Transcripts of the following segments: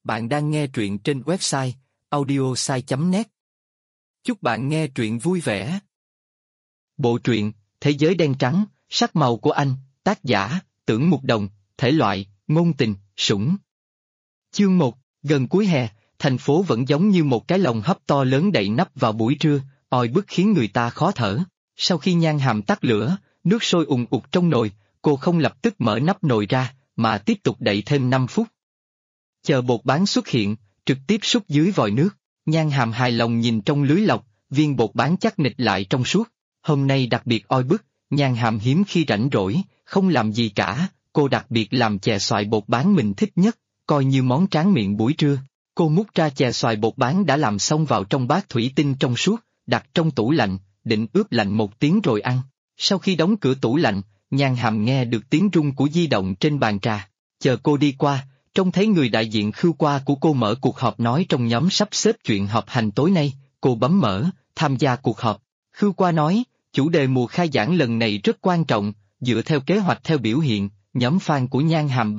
Bạn đang nghe truyện trên website audiosai.net. Chúc bạn nghe truyện vui vẻ. Bộ truyện Thế giới đen trắng, sắc màu của anh, tác giả Tưởng Mục Đồng, thể loại ngôn tình, sủng. Chương 1, gần cuối hè, thành phố vẫn giống như một cái lồng hấp to lớn đậy nắp vào buổi trưa, oi bức khiến người ta khó thở. Sau khi Nhan Hàm tắt lửa, nước sôi ùn ụt trong nồi, cô không lập tức mở nắp nồi ra, mà tiếp tục đậy thêm 5 phút. Chờ bột bán xuất hiện, trực tiếp sút dưới vòi nước. Nhan Hàm hài lòng nhìn trong lưới lọc, viên bột bán chắc nịch lại trong suốt. Hôm nay đặc biệt oi bức, Nhan Hàm hiếm khi rảnh rỗi, không làm gì cả, cô đặc biệt làm chè xoài bột bán mình thích nhất, coi như món tráng miệng buổi trưa. Cô múc ra chè xoài bột bán đã làm xong vào trong bát thủy tinh trong suốt, đặt trong tủ lạnh, định ướp lạnh 1 tiếng rồi ăn. Sau khi đóng cửa tủ lạnh, Nhan Hàm nghe được tiếng rung của di động trên bàn trà. Chờ cô đi qua, trông thấy người đại diện Khưu Qua của cô mở cuộc họp nói trong nhóm sắp xếp chuyện họp hành tối nay, cô bấm mở, tham gia cuộc họp. Khưu Qua nói, chủ đề mùa khai giảng lần này rất quan trọng, dựa theo kế hoạch theo biểu hiện, nhóm fan của Nhan Hàm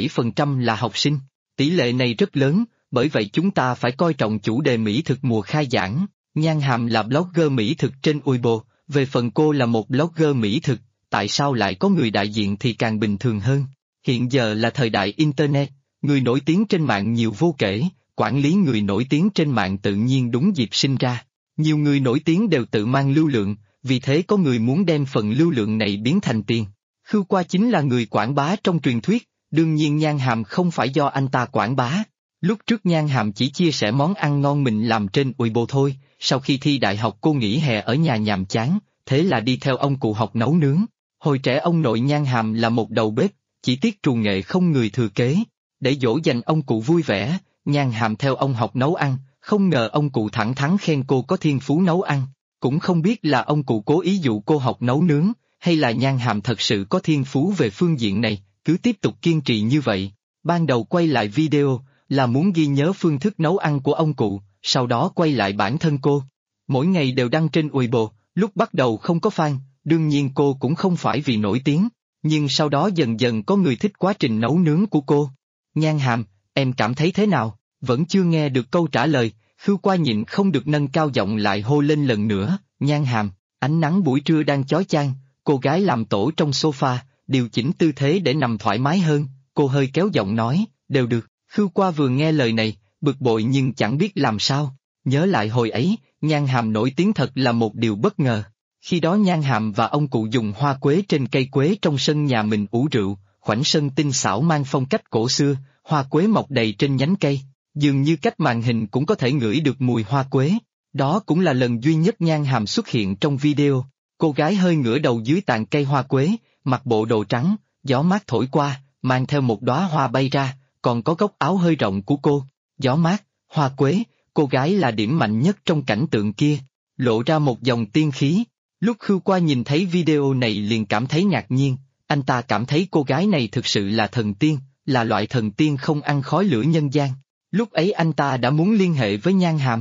37% là học sinh. Tỷ lệ này rất lớn, bởi vậy chúng ta phải coi trọng chủ đề mỹ thực mùa khai giảng. Nhan Hàm là blogger mỹ thực trên Weibo, về phần cô là một blogger mỹ thực, tại sao lại có người đại diện thì càng bình thường hơn. Hiện giờ là thời đại Internet, người nổi tiếng trên mạng nhiều vô kể, quản lý người nổi tiếng trên mạng tự nhiên đúng dịp sinh ra. Nhiều người nổi tiếng đều tự mang lưu lượng, vì thế có người muốn đem phần lưu lượng này biến thành tiền. Khưu Qua chính là người quảng bá trong truyền thuyết, đương nhiên Nhan Hàm không phải do anh ta quảng bá. Lúc trước Nhan Hàm chỉ chia sẻ món ăn ngon mình làm trên Weibo thôi, sau khi thi đại học cô nghỉ hè ở nhà nhàm chán, thế là đi theo ông cụ học nấu nướng. Hồi trẻ ông nội Nhan Hàm là một đầu bếp, chỉ tiếc trù nghệ không người thừa kế. Để dỗ dành ông cụ vui vẻ, Nhan Hàm theo ông học nấu ăn, không ngờ ông cụ thẳng thắn khen cô có thiên phú nấu ăn. Cũng không biết là ông cụ cố ý dụ cô học nấu nướng, hay là Nhan Hàm thật sự có thiên phú về phương diện này, cứ tiếp tục kiên trì như vậy. Ban đầu quay lại video, là muốn ghi nhớ phương thức nấu ăn của ông cụ, sau đó quay lại bản thân cô. Mỗi ngày đều đăng trên Weibo, lúc bắt đầu không có fan, đương nhiên cô cũng không phải vì nổi tiếng, nhưng sau đó dần dần có người thích quá trình nấu nướng của cô. Nhan Hàm, em cảm thấy thế nào? Vẫn chưa nghe được câu trả lời, Khưu Qua nhịn không được nâng cao giọng lại hô lên lần nữa, Nhan Hàm, ánh nắng buổi trưa đang chói chang, cô gái làm tổ trong sofa, điều chỉnh tư thế để nằm thoải mái hơn, cô hơi kéo giọng nói, đều được. Khưu Qua vừa nghe lời này, bực bội nhưng chẳng biết làm sao, nhớ lại hồi ấy, Nhan Hàm nổi tiếng thật là một điều bất ngờ. Khi đó Nhan Hàm và ông cụ dùng hoa quế trên cây quế trong sân nhà mình ủ rượu, khoảnh sân tinh xảo mang phong cách cổ xưa, hoa quế mọc đầy trên nhánh cây, dường như cách màn hình cũng có thể ngửi được mùi hoa quế. Đó cũng là lần duy nhất Nhan Hàm xuất hiện trong video, cô gái hơi ngửa đầu dưới tàn cây hoa quế, mặc bộ đồ trắng, gió mát thổi qua, mang theo một đóa hoa bay ra, còn có góc áo hơi rộng của cô, gió mát, hoa quế, cô gái là điểm mạnh nhất trong cảnh tượng kia, lộ ra một dòng tiên khí. Lúc Khưu Qua nhìn thấy video này liền cảm thấy ngạc nhiên, anh ta cảm thấy cô gái này thực sự là thần tiên, là loại thần tiên không ăn khói lửa nhân gian. Lúc ấy anh ta đã muốn liên hệ với Nhan Hàm.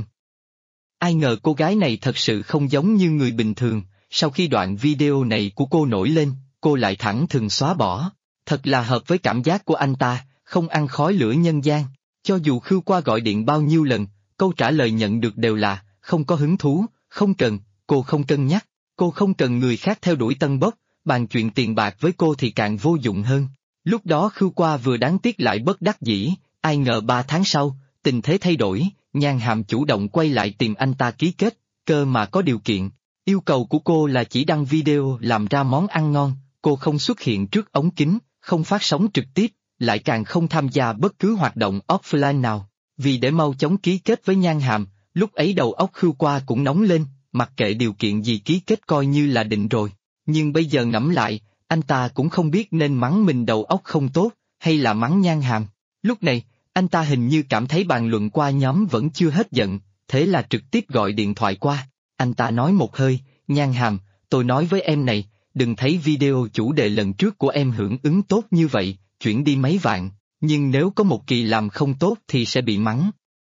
Ai ngờ cô gái này thật sự không giống như người bình thường, sau khi đoạn video này của cô nổi lên, cô lại thẳng thừng xóa bỏ. Thật là hợp với cảm giác của anh ta, không ăn khói lửa nhân gian. Cho dù Khưu Qua gọi điện bao nhiêu lần, câu trả lời nhận được đều là, không có hứng thú, không cần, cô không cân nhắc, cô không cần người khác theo đuổi tân bốc, bàn chuyện tiền bạc với cô thì càng vô dụng hơn. Lúc đó Khưu Qua vừa đáng tiếc lại bất đắc dĩ, ai ngờ 3 tháng sau, tình thế thay đổi, Nhan Hàm chủ động quay lại tìm anh ta ký kết, cơ mà có điều kiện. Yêu cầu của cô là chỉ đăng video làm ra món ăn ngon, cô không xuất hiện trước ống kính, không phát sóng trực tiếp, lại càng không tham gia bất cứ hoạt động offline nào. Vì để mau chóng ký kết với Nhan Hàm, lúc ấy đầu óc Khưu Qua cũng nóng lên, mặc kệ điều kiện gì ký kết coi như là định rồi. Nhưng bây giờ ngẫm lại, anh ta cũng không biết nên mắng mình đầu óc không tốt, hay là mắng Nhan Hàm. Lúc này, anh ta hình như cảm thấy bàn luận qua nhóm vẫn chưa hết giận, thế là trực tiếp gọi điện thoại qua. Anh ta nói một hơi, Nhan Hàm, tôi nói với em này, đừng thấy video chủ đề lần trước của em hưởng ứng tốt như vậy, chuyển đi mấy vạn, nhưng nếu có một kỳ làm không tốt thì sẽ bị mắng.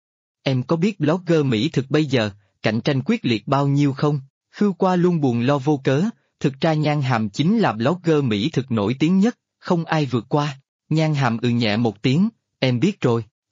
Em có biết blogger mỹ thực bây giờ, cạnh tranh quyết liệt bao nhiêu không? Khưu Qua luôn buồn lo vô cớ, thực ra Nhan Hàm chính là blogger mỹ thực nổi tiếng nhất, không ai vượt qua. Nhan Hàm nhẹ một tiếng, em biết rồi.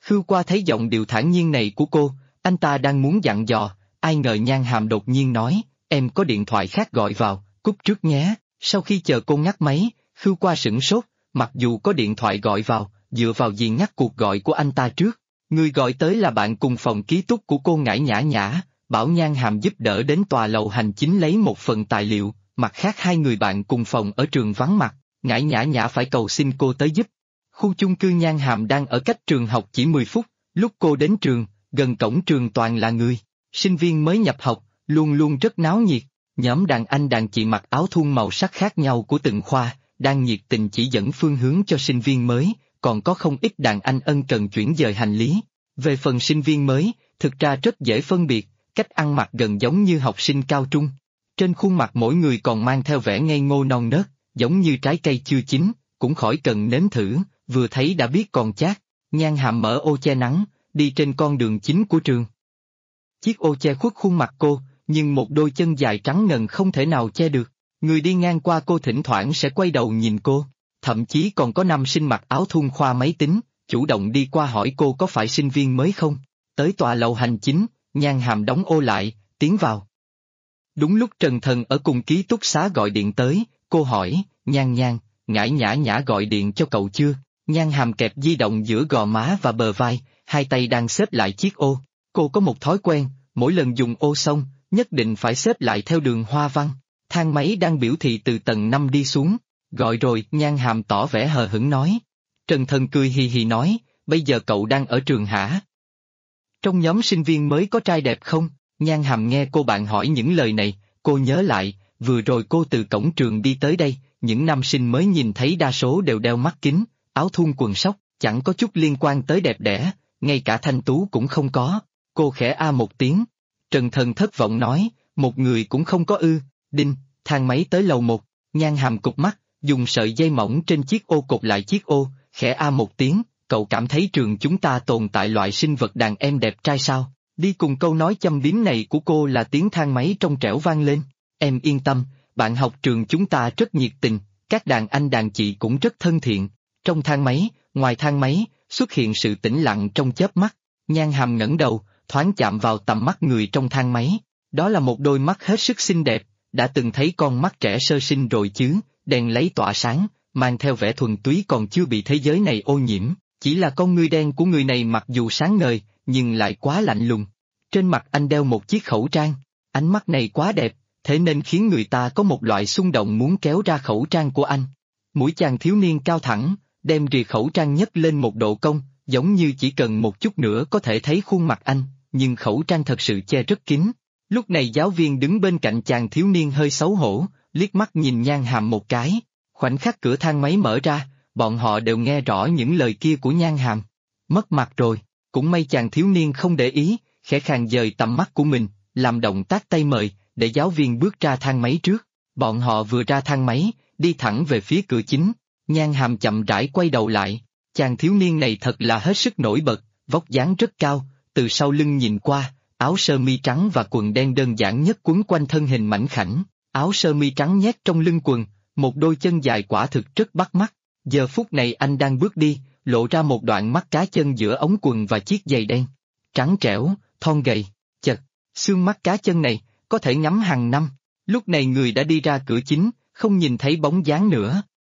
Khưu Qua thấy giọng điệu thản nhiên này của cô, anh ta đang muốn dặn dò, ai ngờ Nhan Hàm đột nhiên nói, em có điện thoại khác gọi vào, cúp trước nhé. Sau khi chờ cô ngắt máy, Khưu Qua sửng sốt, mặc dù có điện thoại gọi vào, dựa vào gì ngắt cuộc gọi của anh ta trước. Người gọi tới là bạn cùng phòng ký túc của cô Ngải Nhã Nhã, bảo Nhan Hàm giúp đỡ đến tòa lầu hành chính lấy một phần tài liệu, mặt khác hai người bạn cùng phòng ở trường vắng mặt, Ngải Nhã Nhã phải cầu xin cô tới giúp. Khu chung cư Nhan Hàm đang ở cách trường học chỉ 10 phút, lúc cô đến trường, gần cổng trường toàn là người, sinh viên mới nhập học, luôn luôn rất náo nhiệt, nhóm đàn anh đàn chị mặc áo thun màu sắc khác nhau của từng khoa, đang nhiệt tình chỉ dẫn phương hướng cho sinh viên mới, còn có không ít đàn anh ân cần chuyển dời hành lý. Về phần sinh viên mới, thực ra rất dễ phân biệt, cách ăn mặc gần giống như học sinh cao trung. Trên khuôn mặt mỗi người còn mang theo vẻ ngây ngô non nớt, giống như trái cây chưa chín, cũng khỏi cần nếm thử, vừa thấy đã biết còn chát. Nhan Hàm mở ô che nắng, đi trên con đường chính của trường. Chiếc ô che khuất khuôn mặt cô, nhưng một đôi chân dài trắng ngần không thể nào che được. Người đi ngang qua cô thỉnh thoảng sẽ quay đầu nhìn cô, thậm chí còn có nam sinh mặc áo thun khoa máy tính, chủ động đi qua hỏi cô có phải sinh viên mới không. Tới tòa lầu hành chính, Nhan Hàm đóng ô lại, tiến vào. Đúng lúc Trần Thần ở cùng ký túc xá gọi điện tới, cô hỏi, Nhan, Ngải Nhã Nhã gọi điện cho cậu chưa? Nhan Hàm kẹp di động giữa gò má và bờ vai, hai tay đang xếp lại chiếc ô. Cô có một thói quen, mỗi lần dùng ô xong, nhất định phải xếp lại theo đường hoa văn. Thang máy đang biểu thị từ tầng 5 đi xuống. Gọi rồi, Nhan Hàm tỏ vẻ hờ hững nói. Trần Thần cười hì hì nói, bây giờ cậu đang ở trường hả? Trong nhóm sinh viên mới có trai đẹp không? Nhan Hàm nghe cô bạn hỏi những lời này, cô nhớ lại, vừa rồi cô từ cổng trường đi tới đây, những nam sinh mới nhìn thấy đa số đều đeo mắt kính, áo thun quần sóc, chẳng có chút liên quan tới đẹp đẽ, ngay cả thanh tú cũng không có. Cô khẽ a một tiếng. Trần Thần thất vọng nói, một người cũng không có ư. Đinh, thang máy tới lầu 1, Nhan Hàm cụp mắt, dùng sợi dây mỏng trên chiếc ô cột lại chiếc ô, khẽ a một tiếng, cậu cảm thấy trường chúng ta tồn tại loại sinh vật đàn em đẹp trai sao? Đi cùng câu nói châm biếm này của cô là tiếng thang máy trong trẻo vang lên. Em yên tâm, bạn học trường chúng ta rất nhiệt tình, các đàn anh đàn chị cũng rất thân thiện. Trong thang máy, ngoài thang máy, xuất hiện sự tĩnh lặng trong chớp mắt. Nhan Hàm ngẩng đầu, thoáng chạm vào tầm mắt người trong thang máy. Đó là một đôi mắt hết sức xinh đẹp, đã từng thấy con mắt trẻ sơ sinh rồi chứ, đèn lấy tỏa sáng, mang theo vẻ thuần túy còn chưa bị thế giới này ô nhiễm. Chỉ là con ngươi đen của người này mặc dù sáng ngời, nhưng lại quá lạnh lùng. Trên mặt anh đeo một chiếc khẩu trang, ánh mắt này quá đẹp, thế nên khiến người ta có một loại xung động muốn kéo ra khẩu trang của anh. Mũi chàng thiếu niên cao thẳng, đem rìa khẩu trang nhấc lên một độ cong, giống như chỉ cần một chút nữa có thể thấy khuôn mặt anh, nhưng khẩu trang thật sự che rất kín. Lúc này giáo viên đứng bên cạnh chàng thiếu niên hơi xấu hổ, liếc mắt nhìn Nhan Hàm một cái. Khoảnh khắc cửa thang máy mở ra, bọn họ đều nghe rõ những lời kia của Nhan Hàm. Mất mặt rồi, cũng may chàng thiếu niên không để ý, khẽ khàng dời tầm mắt của mình, làm động tác tay mời, để giáo viên bước ra thang máy trước. Bọn họ vừa ra thang máy, đi thẳng về phía cửa chính. Nhan Hàm chậm rãi quay đầu lại, chàng thiếu niên này thật là hết sức nổi bật, vóc dáng rất cao, từ sau lưng nhìn qua, áo sơ mi trắng và quần đen đơn giản nhất quấn quanh thân hình mảnh khảnh, áo sơ mi trắng nhét trong lưng quần, một đôi chân dài quả thực rất bắt mắt. Giờ phút này anh đang bước đi, lộ ra một đoạn mắt cá chân giữa ống quần và chiếc giày đen. Trắng trẻo, thon gầy, chật, xương mắt cá chân này, có thể ngắm hàng năm. Lúc này người đã đi ra cửa chính, không nhìn thấy bóng dáng nữa.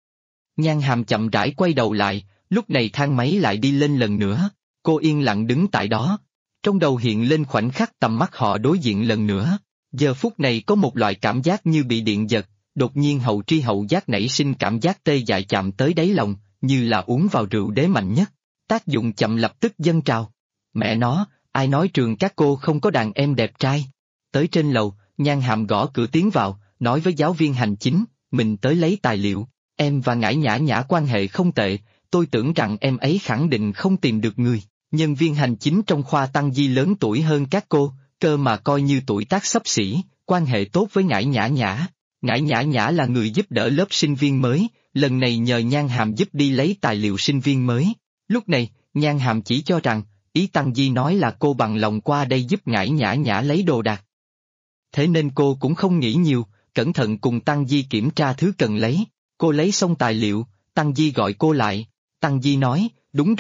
Nhan Hàm chậm rãi quay đầu lại, lúc này thang máy lại đi lên lần nữa. Cô yên lặng đứng tại đó. Trong đầu hiện lên khoảnh khắc tầm mắt họ đối diện lần nữa. Giờ phút này có một loại cảm giác như bị điện giật, đột nhiên hậu tri hậu giác nảy sinh cảm giác tê dại chạm tới đáy lòng, như là uống vào rượu đế mạnh nhất. Tác dụng chậm lập tức dâng trào. Mẹ nó, ai nói trường các cô không có đàn em đẹp trai? Tới trên lầu, Nhan Hàm gõ cửa tiến vào, nói với giáo viên hành chính, mình tới lấy tài liệu. Em và Ngải Nhã Nhã quan hệ không tệ, tôi tưởng rằng em ấy khẳng định không tìm được người. Nhân viên hành chính trong khoa Tăng Di lớn tuổi hơn các cô, cơ mà coi như tuổi tác xấp xỉ, quan hệ tốt với Ngải Nhã Nhã. Ngải Nhã Nhã là người giúp đỡ lớp sinh viên mới, lần này nhờ Nhan Hàm giúp đi lấy tài liệu sinh viên mới. Lúc này, Nhan Hàm chỉ cho rằng, ý Tăng Di nói là cô bằng lòng qua đây giúp Ngải Nhã Nhã lấy đồ đạc. Thế nên cô cũng không nghĩ nhiều, cẩn thận cùng Tăng Di kiểm tra thứ cần lấy. Cô lấy xong tài liệu, Tăng Di gọi cô lại. Tăng Di nói, đúng rồi,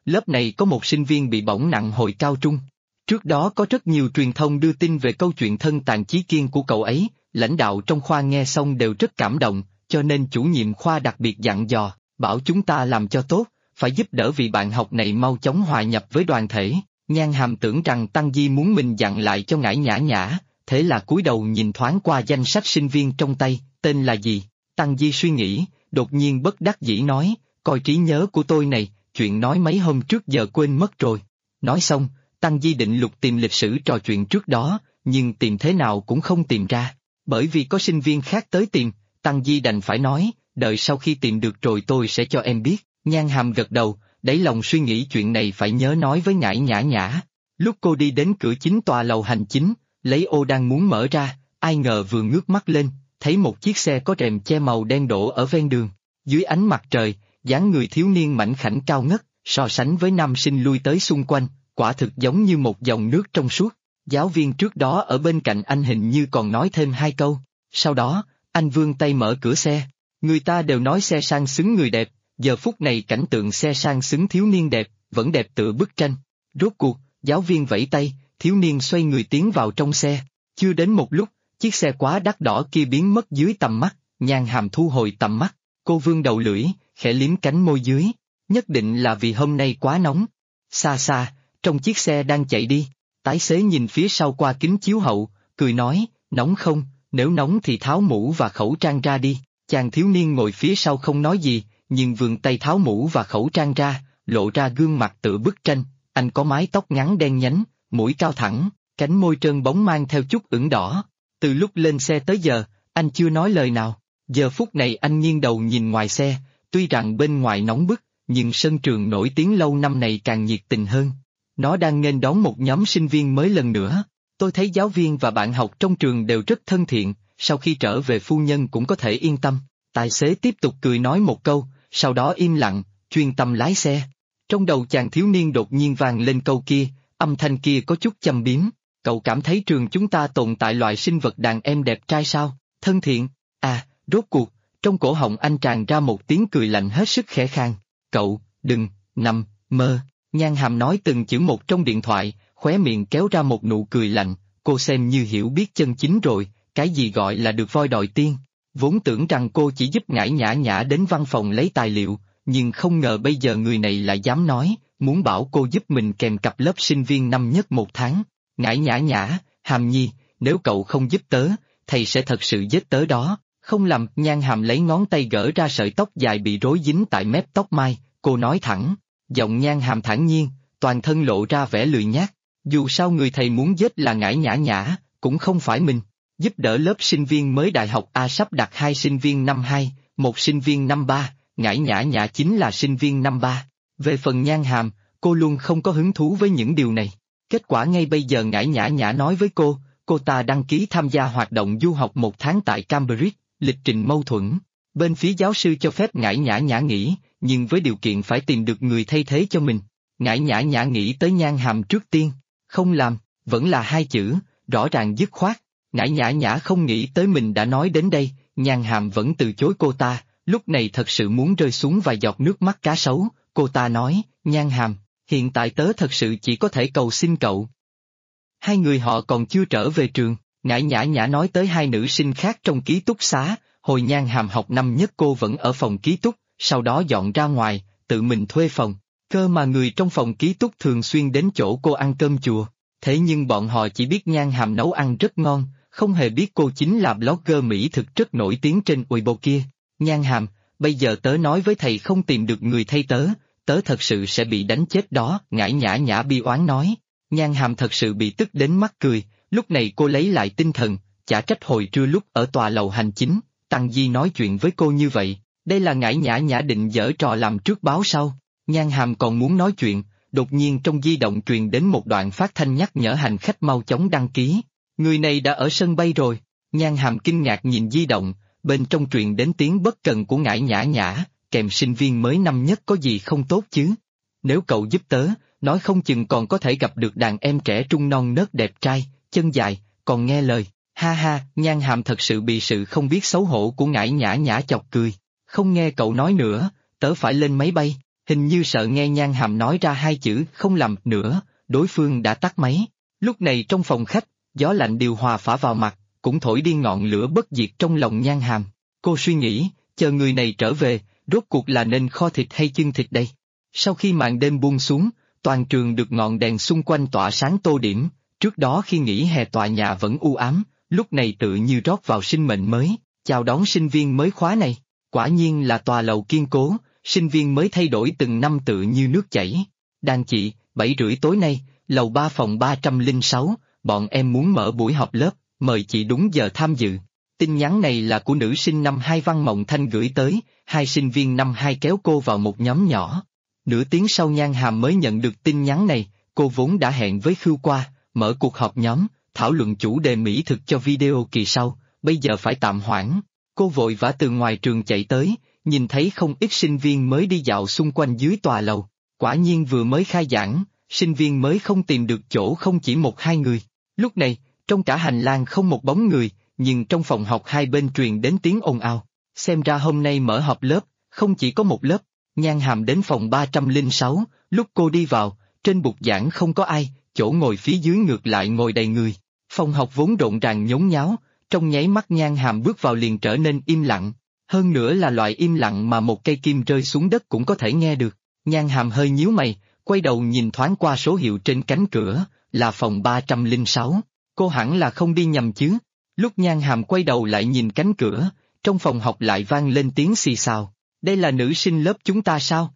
lớp này có một sinh viên bị bỏng nặng hồi cao trung. Trước đó có rất nhiều truyền thông đưa tin về câu chuyện thân tàn chí kiên của cậu ấy, lãnh đạo trong khoa nghe xong đều rất cảm động, cho nên chủ nhiệm khoa đặc biệt dặn dò, bảo chúng ta làm cho tốt, phải giúp đỡ vị bạn học này mau chóng hòa nhập với đoàn thể. Nhan Hàm tưởng rằng Tăng Di muốn mình dặn lại cho Ngải Nhã Nhã, thế là cúi đầu nhìn thoáng qua danh sách sinh viên trong tay, tên là gì? Tăng Di suy nghĩ, đột nhiên bất đắc dĩ nói, coi trí nhớ của tôi này, chuyện nói mấy hôm trước giờ quên mất rồi. Nói xong, Tăng Di định lục tìm lịch sử trò chuyện trước đó, nhưng tìm thế nào cũng không tìm ra. Bởi vì có sinh viên khác tới tìm, Tăng Di đành phải nói, đợi sau khi tìm được rồi tôi sẽ cho em biết. Nhan Hàm gật đầu, đáy lòng suy nghĩ chuyện này phải nhớ nói với Ngải Nhã Nhã. Lúc cô đi đến cửa chính tòa lầu hành chính, lấy ô đang muốn mở ra, ai ngờ vừa ngước mắt lên, thấy một chiếc xe có rèm che màu đen đổ ở ven đường. Dưới ánh mặt trời, dáng người thiếu niên mảnh khảnh cao ngất, so sánh với nam sinh lui tới xung quanh, quả thực giống như một dòng nước trong suốt. Giáo viên trước đó ở bên cạnh anh hình như còn nói thêm hai câu. Sau đó, anh vươn tay mở cửa xe. Người ta đều nói xe sang xứng người đẹp, giờ phút này cảnh tượng xe sang xứng thiếu niên đẹp, vẫn đẹp tựa bức tranh. Rốt cuộc, giáo viên vẫy tay, thiếu niên xoay người tiến vào trong xe. Chưa đến một lúc, chiếc xe quá đắt đỏ kia biến mất dưới tầm mắt, Nhan Hàm thu hồi tầm mắt, cô vươn đầu lưỡi, khẽ liếm cánh môi dưới. Nhất định là vì hôm nay quá nóng. Xa xa, trong chiếc xe đang chạy đi, tài xế nhìn phía sau qua kính chiếu hậu, cười nói, nóng không, nếu nóng thì tháo mũ và khẩu trang ra đi. Chàng thiếu niên ngồi phía sau không nói gì, nhưng vươn tay tháo mũ và khẩu trang ra, lộ ra gương mặt tựa bức tranh. Anh có mái tóc ngắn đen nhánh, mũi cao thẳng, cánh môi trơn bóng mang theo chút ửng đỏ. Từ lúc lên xe tới giờ, anh chưa nói lời nào. Giờ phút này anh nghiêng đầu nhìn ngoài xe, tuy rằng bên ngoài nóng bức, nhưng sân trường nổi tiếng lâu năm này càng nhiệt tình hơn. Nó đang nghênh đón một nhóm sinh viên mới lần nữa. Tôi thấy giáo viên và bạn học trong trường đều rất thân thiện, sau khi trở về phu nhân cũng có thể yên tâm. Tài xế tiếp tục cười nói một câu, sau đó im lặng, chuyên tâm lái xe. Trong đầu chàng thiếu niên đột nhiên vang lên câu kia, âm thanh kia có chút châm biếm. Cậu cảm thấy trường chúng ta tồn tại loại sinh vật đàn em đẹp trai sao? Thân thiện. À, rốt cuộc, trong cổ họng anh tràn ra một tiếng cười lạnh hết sức khẽ khàng. Cậu, đừng, nằm, mơ. Nhan Hàm nói từng chữ một trong điện thoại, khóe miệng kéo ra một nụ cười lạnh, cô xem như hiểu biết chân chính rồi, cái gì gọi là được voi đòi tiên. Vốn tưởng rằng cô chỉ giúp Ngải Nhã Nhã đến văn phòng lấy tài liệu, nhưng không ngờ bây giờ người này lại dám nói, muốn bảo cô giúp mình kèm cặp lớp sinh viên năm nhất một tháng. Ngải Nhã Nhã, Hàm Nhi, nếu cậu không giúp tớ, thầy sẽ thật sự giết tớ đó. Không lầm, Nhan Hàm lấy ngón tay gỡ ra sợi tóc dài bị rối dính tại mép tóc mai, cô nói thẳng. Giọng Nhan Hàm thản nhiên, toàn thân lộ ra vẻ lười nhác. Dù sao người thầy muốn giết là Ngải Nhã Nhã, cũng không phải mình. Giúp đỡ lớp sinh viên mới đại học A sắp đặt 2 sinh viên năm 2, 1 sinh viên năm 3, Ngải Nhã Nhã chính là sinh viên năm 3. Về phần Nhan Hàm, cô luôn không có hứng thú với những điều này. Kết quả ngay bây giờ Ngải Nhã Nhã nói với cô ta đăng ký tham gia hoạt động du học 1 tháng tại Cambridge, lịch trình mâu thuẫn. Bên phía giáo sư cho phép Ngải Nhã Nhã nghỉ, nhưng với điều kiện phải tìm được người thay thế cho mình. Ngải Nhã Nhã nghĩ tới Nhan Hàm trước tiên, không làm, vẫn là 2 chữ, rõ ràng dứt khoát. Ngải Nhã Nhã không nghĩ tới mình đã nói đến đây, Nhan Hàm vẫn từ chối cô ta, lúc này thật sự muốn rơi xuống vài giọt nước mắt cá sấu. Cô ta nói, Nhan Hàm, hiện tại tớ thật sự chỉ có thể cầu xin cậu. 2 người họ còn chưa trở về trường, Ngải Nhã Nhã nói tới 2 nữ sinh khác trong ký túc xá, hồi Nhan Hàm học năm nhất cô vẫn ở phòng ký túc, sau đó dọn ra ngoài, tự mình thuê phòng. Cơ mà người trong phòng ký túc thường xuyên đến chỗ cô ăn cơm chùa, thế nhưng bọn họ chỉ biết Nhan Hàm nấu ăn rất ngon, không hề biết cô chính là blogger mỹ thực rất nổi tiếng trên Weibo kia. Nhan Hàm, bây giờ tớ nói với thầy không tìm được người thay tớ thật sự sẽ bị đánh chết đó, Ngải Nhã Nhã bi oán nói. Nhan Hàm thật sự bị tức đến mắc cười, lúc này cô lấy lại tinh thần, chả trách hồi trưa lúc ở tòa lầu hành chính, Tăng Di nói chuyện với cô như vậy, đây là Ngải Nhã Nhã định giở trò làm trước báo sau. Nhan Hàm còn muốn nói chuyện, đột nhiên trong di động truyền đến một đoạn phát thanh nhắc nhở hành khách mau chóng đăng ký. Người này đã ở sân bay rồi. Nhan Hàm kinh ngạc nhìn di động, bên trong truyền đến tiếng bất cần của Ngải Nhã Nhã, kèm sinh viên mới năm nhất có gì không tốt chứ. Nếu cậu giúp tớ, nói không chừng còn có thể gặp được đàn em trẻ trung non nớt đẹp trai, chân dài, còn nghe lời. Ha ha, Nhan Hàm thật sự bị sự không biết xấu hổ của Ngải Nhã Nhã chọc cười. Không nghe cậu nói nữa, tớ phải lên máy bay. Hình như sợ nghe Nhan Hàm nói ra hai chữ không làm nữa, đối phương đã tắt máy. Lúc này trong phòng khách, gió lạnh điều hòa phả vào mặt, cũng thổi đi ngọn lửa bất diệt trong lòng Nhan Hàm. Cô suy nghĩ, chờ người này trở về, rốt cuộc là nên kho thịt hay chưng thịt đây? Sau khi màn đêm buông xuống, toàn trường được ngọn đèn xung quanh tỏa sáng tô điểm, trước đó khi nghỉ hè tòa nhà vẫn u ám, lúc này tự như rót vào sinh mệnh mới, chào đón sinh viên mới khóa này. Quả nhiên là tòa lầu kiên cố, sinh viên mới thay đổi từng năm tự như nước chảy. Đàn chị, 7:30 tối nay, lầu 3 phòng 306, bọn em muốn mở buổi họp lớp, mời chị đúng giờ tham dự. Tin nhắn này là của nữ sinh năm 2 Văn Mộng Thanh gửi tới, hai sinh viên năm 2 kéo cô vào một nhóm nhỏ. Nửa tiếng sau Nhan Hàm mới nhận được tin nhắn này, cô vốn đã hẹn với Khưu qua, mở cuộc họp nhóm, thảo luận chủ đề mỹ thực cho video kỳ sau, bây giờ phải tạm hoãn. Cô vội vã từ ngoài trường chạy tới, nhìn thấy không ít sinh viên mới đi dạo xung quanh dưới tòa lầu. Quả nhiên vừa mới khai giảng, sinh viên mới không tìm được chỗ không chỉ một hai người. Lúc này, trong cả hành lang không một bóng người, nhưng trong phòng học hai bên truyền đến tiếng ồn ào. Xem ra hôm nay mở họp lớp, không chỉ có một lớp. Nhan Hàm đến phòng 306, lúc cô đi vào, trên bục giảng không có ai, chỗ ngồi phía dưới ngược lại ngồi đầy người. Phòng học vốn rộn ràng nhốn nháo, trong nháy mắt Nhan Hàm bước vào liền trở nên im lặng. Hơn nữa là loại im lặng mà một cây kim rơi xuống đất cũng có thể nghe được. Nhan Hàm hơi nhíu mày, quay đầu nhìn thoáng qua số hiệu trên cánh cửa, là phòng 306. Cô hẳn là không đi nhầm chứ. Lúc Nhan Hàm quay đầu lại nhìn cánh cửa, trong phòng học lại vang lên tiếng xì xào. Đây là nữ sinh lớp chúng ta sao?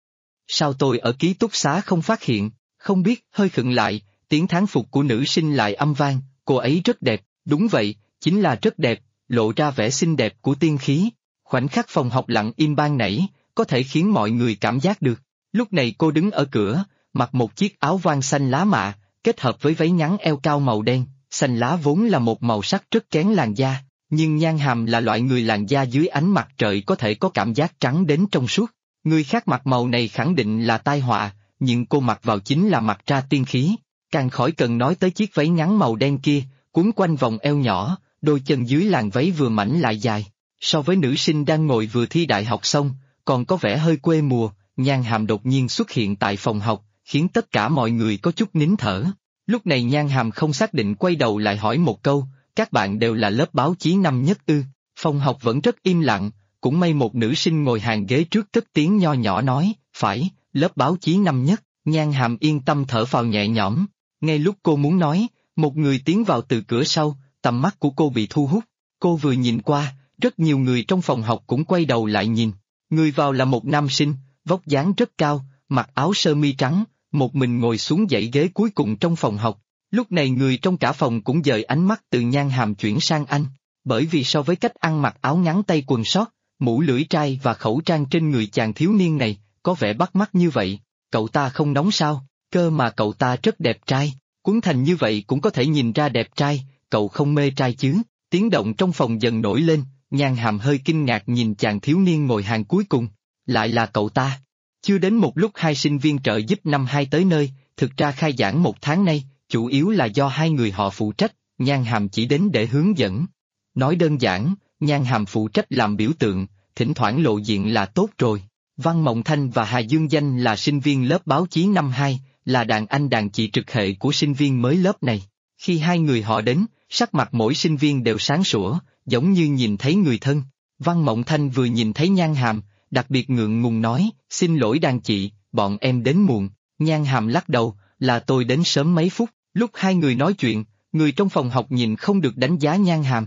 Sao tôi ở ký túc xá không phát hiện, không biết, hơi khựng lại, tiếng thán phục của nữ sinh lại âm vang, cô ấy rất đẹp, đúng vậy, chính là rất đẹp, lộ ra vẻ xinh đẹp của tiên khí. Khoảnh khắc phòng học lặng im ban nãy, có thể khiến mọi người cảm giác được. Lúc này cô đứng ở cửa, mặc một chiếc áo voan xanh lá mạ, kết hợp với váy ngắn eo cao màu đen, xanh lá vốn là một màu sắc rất kén làn da, nhưng Nhan Hàm là loại người làn da dưới ánh mặt trời có thể có cảm giác trắng đến trong suốt. Người khác mặc màu này khẳng định là tai họa, nhưng cô mặc vào chính là mặc ra tiên khí. Càng khỏi cần nói tới chiếc váy ngắn màu đen kia, quấn quanh vòng eo nhỏ, đôi chân dưới làn váy vừa mảnh lại dài. So với nữ sinh đang ngồi vừa thi đại học xong, còn có vẻ hơi quê mùa, Nhan Hàm đột nhiên xuất hiện tại phòng học, khiến tất cả mọi người có chút nín thở. Lúc này Nhan Hàm không xác định quay đầu lại hỏi một câu, các bạn đều là lớp báo chí năm nhất ư? Phòng học vẫn rất im lặng, cũng may một nữ sinh ngồi hàng ghế trước cất tiếng nho nhỏ nói, phải, lớp báo chí năm nhất. Nhan Hàm yên tâm thở phào nhẹ nhõm. Ngay lúc cô muốn nói, một người tiến vào từ cửa sau, tầm mắt của cô bị thu hút. Cô vừa nhìn qua, rất nhiều người trong phòng học cũng quay đầu lại nhìn. Người vào là một nam sinh, vóc dáng rất cao, mặc áo sơ mi trắng, một mình ngồi xuống dãy ghế cuối cùng trong phòng học. Lúc này người trong cả phòng cũng dời ánh mắt từ Nhan Hàm chuyển sang anh, bởi vì so với cách ăn mặc áo ngắn tay quần sót, mũ lưỡi trai và khẩu trang trên người chàng thiếu niên này, có vẻ bắt mắt như vậy. Cậu ta không nóng sao, cơ mà cậu ta rất đẹp trai, quấn thành như vậy cũng có thể nhìn ra đẹp trai, cậu không mê trai chứ? Tiếng động trong phòng dần nổi lên, Nhan Hàm hơi kinh ngạc nhìn chàng thiếu niên ngồi hàng cuối cùng, lại là cậu ta. Chưa đến một lúc hai sinh viên trợ giúp năm 2 tới nơi, thực ra khai giảng một tháng nay, chủ yếu là do hai người họ phụ trách, Nhan Hàm chỉ đến để hướng dẫn. Nói đơn giản, Nhan Hàm phụ trách làm biểu tượng, thỉnh thoảng lộ diện là tốt rồi. Văn Mộng Thanh và Hà Dương Danh là sinh viên lớp báo chí năm 2, là đàn anh đàn chị trực hệ của sinh viên mới lớp này. Khi hai người họ đến, sắc mặt mỗi sinh viên đều sáng sủa, giống như nhìn thấy người thân. Văn Mộng Thanh vừa nhìn thấy Nhan Hàm, đặc biệt ngượng ngùng nói, xin lỗi đàn chị, bọn em đến muộn. Nhan Hàm lắc đầu, là tôi đến sớm mấy phút. Lúc hai người nói chuyện, người trong phòng học nhìn không được đánh giá Nhan Hàm.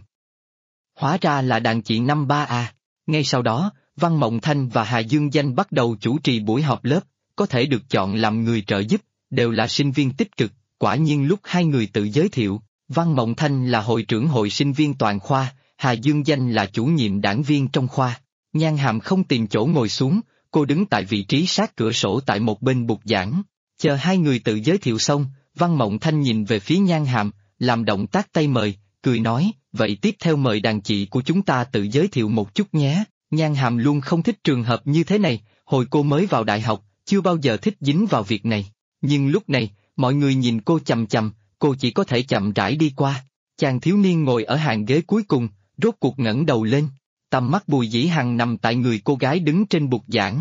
Hóa ra là đàn chị năm 3 à. Ngay sau đó, Văn Mộng Thanh và Hà Dương Danh bắt đầu chủ trì buổi họp lớp, có thể được chọn làm người trợ giúp, đều là sinh viên tích cực. Quả nhiên lúc hai người tự giới thiệu, Văn Mộng Thanh là hội trưởng hội sinh viên toàn khoa, Hà Dương Danh là chủ nhiệm đảng viên trong khoa. Nhan Hàm không tìm chỗ ngồi xuống, cô đứng tại vị trí sát cửa sổ tại một bên bục giảng. Chờ hai người tự giới thiệu xong, Văn Mộng Thanh nhìn về phía Nhan Hàm, làm động tác tay mời, cười nói, vậy tiếp theo mời đàn chị của chúng ta tự giới thiệu một chút nhé. Nhan Hàm luôn không thích trường hợp như thế này, hồi cô mới vào đại học, chưa bao giờ thích dính vào việc này. Nhưng lúc này, mọi người nhìn cô chằm chằm, cô chỉ có thể chậm rãi đi qua. Chàng thiếu niên ngồi ở hàng ghế cuối cùng, rốt cuộc ngẩng đầu lên. Tầm mắt Bùi Dĩ Hằng nằm tại người cô gái đứng trên bục giảng.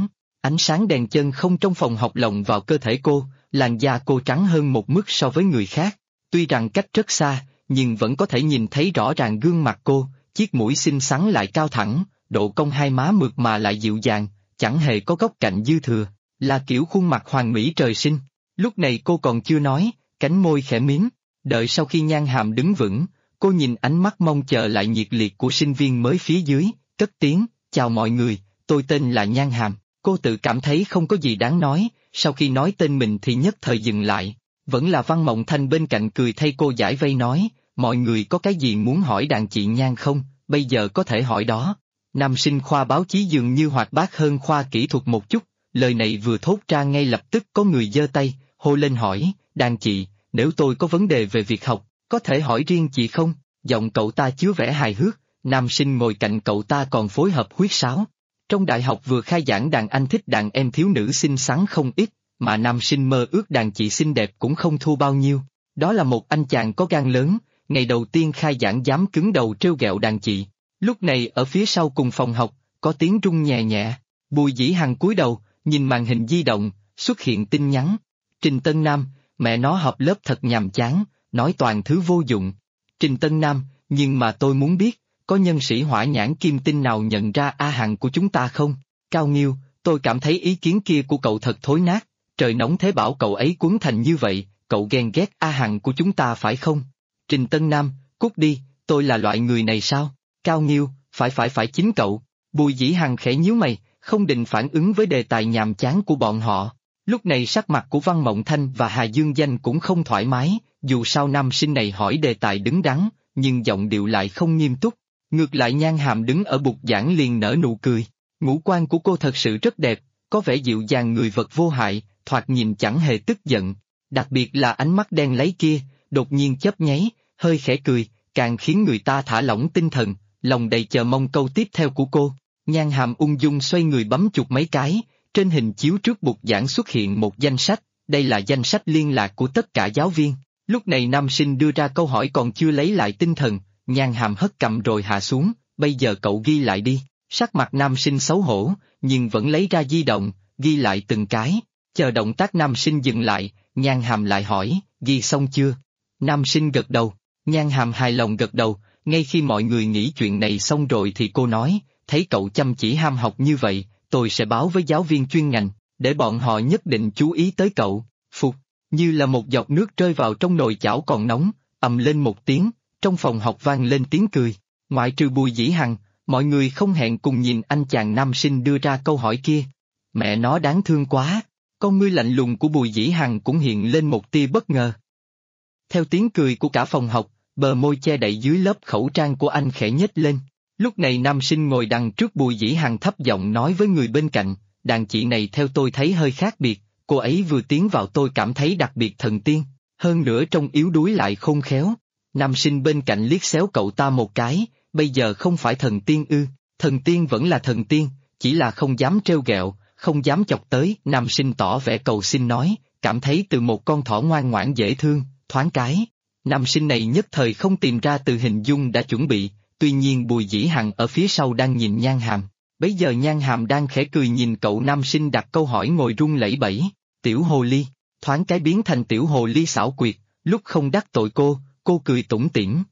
Ánh sáng đèn chân không trong phòng học lồng vào cơ thể cô, làn da cô trắng hơn một mức so với người khác. Tuy rằng cách rất xa, nhưng vẫn có thể nhìn thấy rõ ràng gương mặt cô, chiếc mũi xinh xắn lại cao thẳng, độ cong hai má mượt mà lại dịu dàng, chẳng hề có góc cạnh dư thừa, là kiểu khuôn mặt hoàn mỹ trời sinh. Lúc này cô còn chưa nói, cánh môi khẽ mím, đợi sau khi Nhan Hàm đứng vững, cô nhìn ánh mắt mong chờ lại nhiệt liệt của sinh viên mới phía dưới, cất tiếng, chào mọi người, tôi tên là Nhan Hàm. Cô tự cảm thấy không có gì đáng nói, sau khi nói tên mình thì nhất thời dừng lại. Vẫn là Văn Mộng Thanh bên cạnh cười thay cô giải vây nói, mọi người có cái gì muốn hỏi đàn chị Nhan không, bây giờ có thể hỏi đó. Nam sinh khoa báo chí dường như hoạt bát hơn khoa kỹ thuật một chút, lời này vừa thốt ra ngay lập tức có người giơ tay, hô lên hỏi, đàn chị, nếu tôi có vấn đề về việc học, có thể hỏi riêng chị không? Giọng cậu ta chứa vẻ hài hước, nam sinh ngồi cạnh cậu ta còn phối hợp huýt sáo. Trong đại học vừa khai giảng đàn anh thích đàn em thiếu nữ xinh xắn không ít, mà nam sinh mơ ước đàn chị xinh đẹp cũng không thua bao nhiêu. Đó là một anh chàng có gan lớn, ngày đầu tiên khai giảng dám cứng đầu trêu ghẹo đàn chị. Lúc này ở phía sau cùng phòng học, có tiếng rung nhẹ nhẹ, Bùi Dĩ Hằng cúi đầu, nhìn màn hình di động, xuất hiện tin nhắn. Trình Tân Nam, mẹ nó họp lớp thật nhàm chán, nói toàn thứ vô dụng. Trình Tân Nam, nhưng mà tôi muốn biết, có nhân sĩ hỏa nhãn kim tinh nào nhận ra A Hằng của chúng ta không? Cao Nghiêu, tôi cảm thấy ý kiến kia của cậu thật thối nát, trời nóng thế bảo cậu ấy cuốn thành như vậy, cậu ghen ghét A Hằng của chúng ta phải không? Trình Tân Nam, cút đi, tôi là loại người này sao? Cao Nghiêu, phải chính cậu. Bùi Dĩ Hằng khẽ nhíu mày, không định phản ứng với đề tài nhàm chán của bọn họ. Lúc này sắc mặt của Văn Mộng Thanh và Hà Dương Danh cũng không thoải mái, dù sao nam sinh này hỏi đề tài đứng đắn, nhưng giọng điệu lại không nghiêm túc. Ngược lại Nhan Hàm đứng ở bục giảng liền nở nụ cười. Ngũ quan của cô thật sự rất đẹp, có vẻ dịu dàng người vật vô hại, thoạt nhìn chẳng hề tức giận. Đặc biệt là ánh mắt đen láy kia, đột nhiên chớp nháy, hơi khẽ cười, càng khiến người ta thả lỏng tinh thần, lòng đầy chờ mong câu tiếp theo của cô. Nhan Hàm ung dung xoay người bấm chuột mấy cái, trên hình chiếu trước bục giảng xuất hiện một danh sách, đây là danh sách liên lạc của tất cả giáo viên. Lúc này nam sinh đưa ra câu hỏi còn chưa lấy lại tinh thần, Nhan Hàm hất cầm rồi hạ xuống, bây giờ cậu ghi lại đi. Sắc mặt nam sinh xấu hổ, nhưng vẫn lấy ra di động, ghi lại từng cái. Chờ động tác nam sinh dừng lại, Nhan Hàm lại hỏi, ghi xong chưa? Nam sinh gật đầu, Nhan Hàm hài lòng gật đầu, ngay khi mọi người nghĩ chuyện này xong rồi thì cô nói, thấy cậu chăm chỉ ham học như vậy, tôi sẽ báo với giáo viên chuyên ngành, để bọn họ nhất định chú ý tới cậu. Phục, như là một giọt nước rơi vào trong nồi chảo còn nóng, ầm lên một tiếng, trong phòng học vang lên tiếng cười. Ngoại trừ Bùi Dĩ Hằng, mọi người không hẹn cùng nhìn anh chàng nam sinh đưa ra câu hỏi kia. Mẹ nó đáng thương quá, con ngươi lạnh lùng của Bùi Dĩ Hằng cũng hiện lên một tia bất ngờ. Theo tiếng cười của cả phòng học, bờ môi che đậy dưới lớp khẩu trang của anh khẽ nhếch lên. Lúc này nam sinh ngồi đằng trước Bùi Dĩ Hằng thấp giọng nói với người bên cạnh, đàn chị này theo tôi thấy hơi khác biệt, cô ấy vừa tiến vào tôi cảm thấy đặc biệt thần tiên, hơn nữa trông yếu đuối lại khôn khéo. Nam sinh bên cạnh liếc xéo cậu ta một cái, bây giờ không phải thần tiên ư, thần tiên vẫn là thần tiên, chỉ là không dám trêu ghẹo, không dám chọc tới. Nam sinh tỏ vẻ cầu xin nói, cảm thấy từ một con thỏ ngoan ngoãn dễ thương, thoáng cái. Nam sinh này nhất thời không tìm ra từ hình dung đã chuẩn bị, tuy nhiên Bùi Dĩ Hằng ở phía sau đang nhìn Nhan Hàm. Bấy giờ Nhan Hàm đang khẽ cười nhìn cậu nam sinh đặt câu hỏi ngồi run lẩy bẩy, tiểu hồ ly, thoáng cái biến thành tiểu hồ ly xảo quyệt, lúc không đắc tội cô cười tủm tỉm.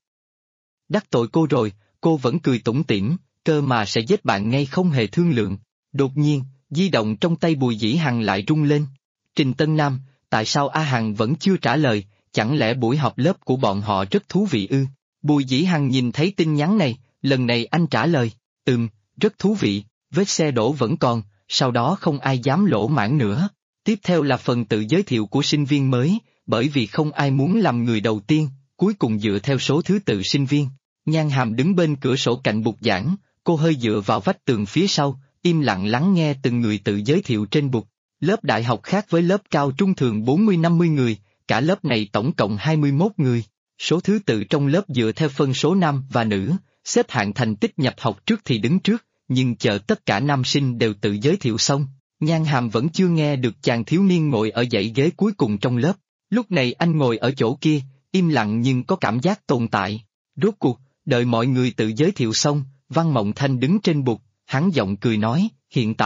Đắc tội cô rồi, cô vẫn cười tủm tỉm, cơ mà sẽ giết bạn ngay không hề thương lượng. Đột nhiên, di động trong tay Bùi Dĩ Hằng lại rung lên. Trình Tân Nam, tại sao A Hằng vẫn chưa trả lời, chẳng lẽ buổi họp lớp của bọn họ rất thú vị ư? Bùi Dĩ Hằng nhìn thấy tin nhắn này, lần này anh trả lời, rất thú vị, vết xe đổ vẫn còn, sau đó không ai dám lỗ mãng nữa. Tiếp theo là phần tự giới thiệu của sinh viên mới, bởi vì không ai muốn làm người đầu tiên, cuối cùng dựa theo số thứ tự sinh viên. Nhan Hàm đứng bên cửa sổ cạnh bục giảng, cô hơi dựa vào vách tường phía sau, im lặng lắng nghe từng người tự giới thiệu trên bục. Lớp đại học khác với lớp cao trung thường 40-50 người, cả lớp này tổng cộng 21 người. Số thứ tự trong lớp dựa theo phân số nam và nữ, xếp hạng thành tích nhập học trước thì đứng trước, nhưng chờ tất cả nam sinh đều tự giới thiệu xong, Nhan Hàm vẫn chưa nghe được chàng thiếu niên ngồi ở dãy ghế cuối cùng trong lớp. Lúc này anh ngồi ở chỗ kia, im lặng nhưng có cảm giác tồn tại. Rốt cuộc, đợi mọi người tự giới thiệu xong, Văn Mộng Thanh đứng trên bục, hắn giọng cười nói, hiện tại,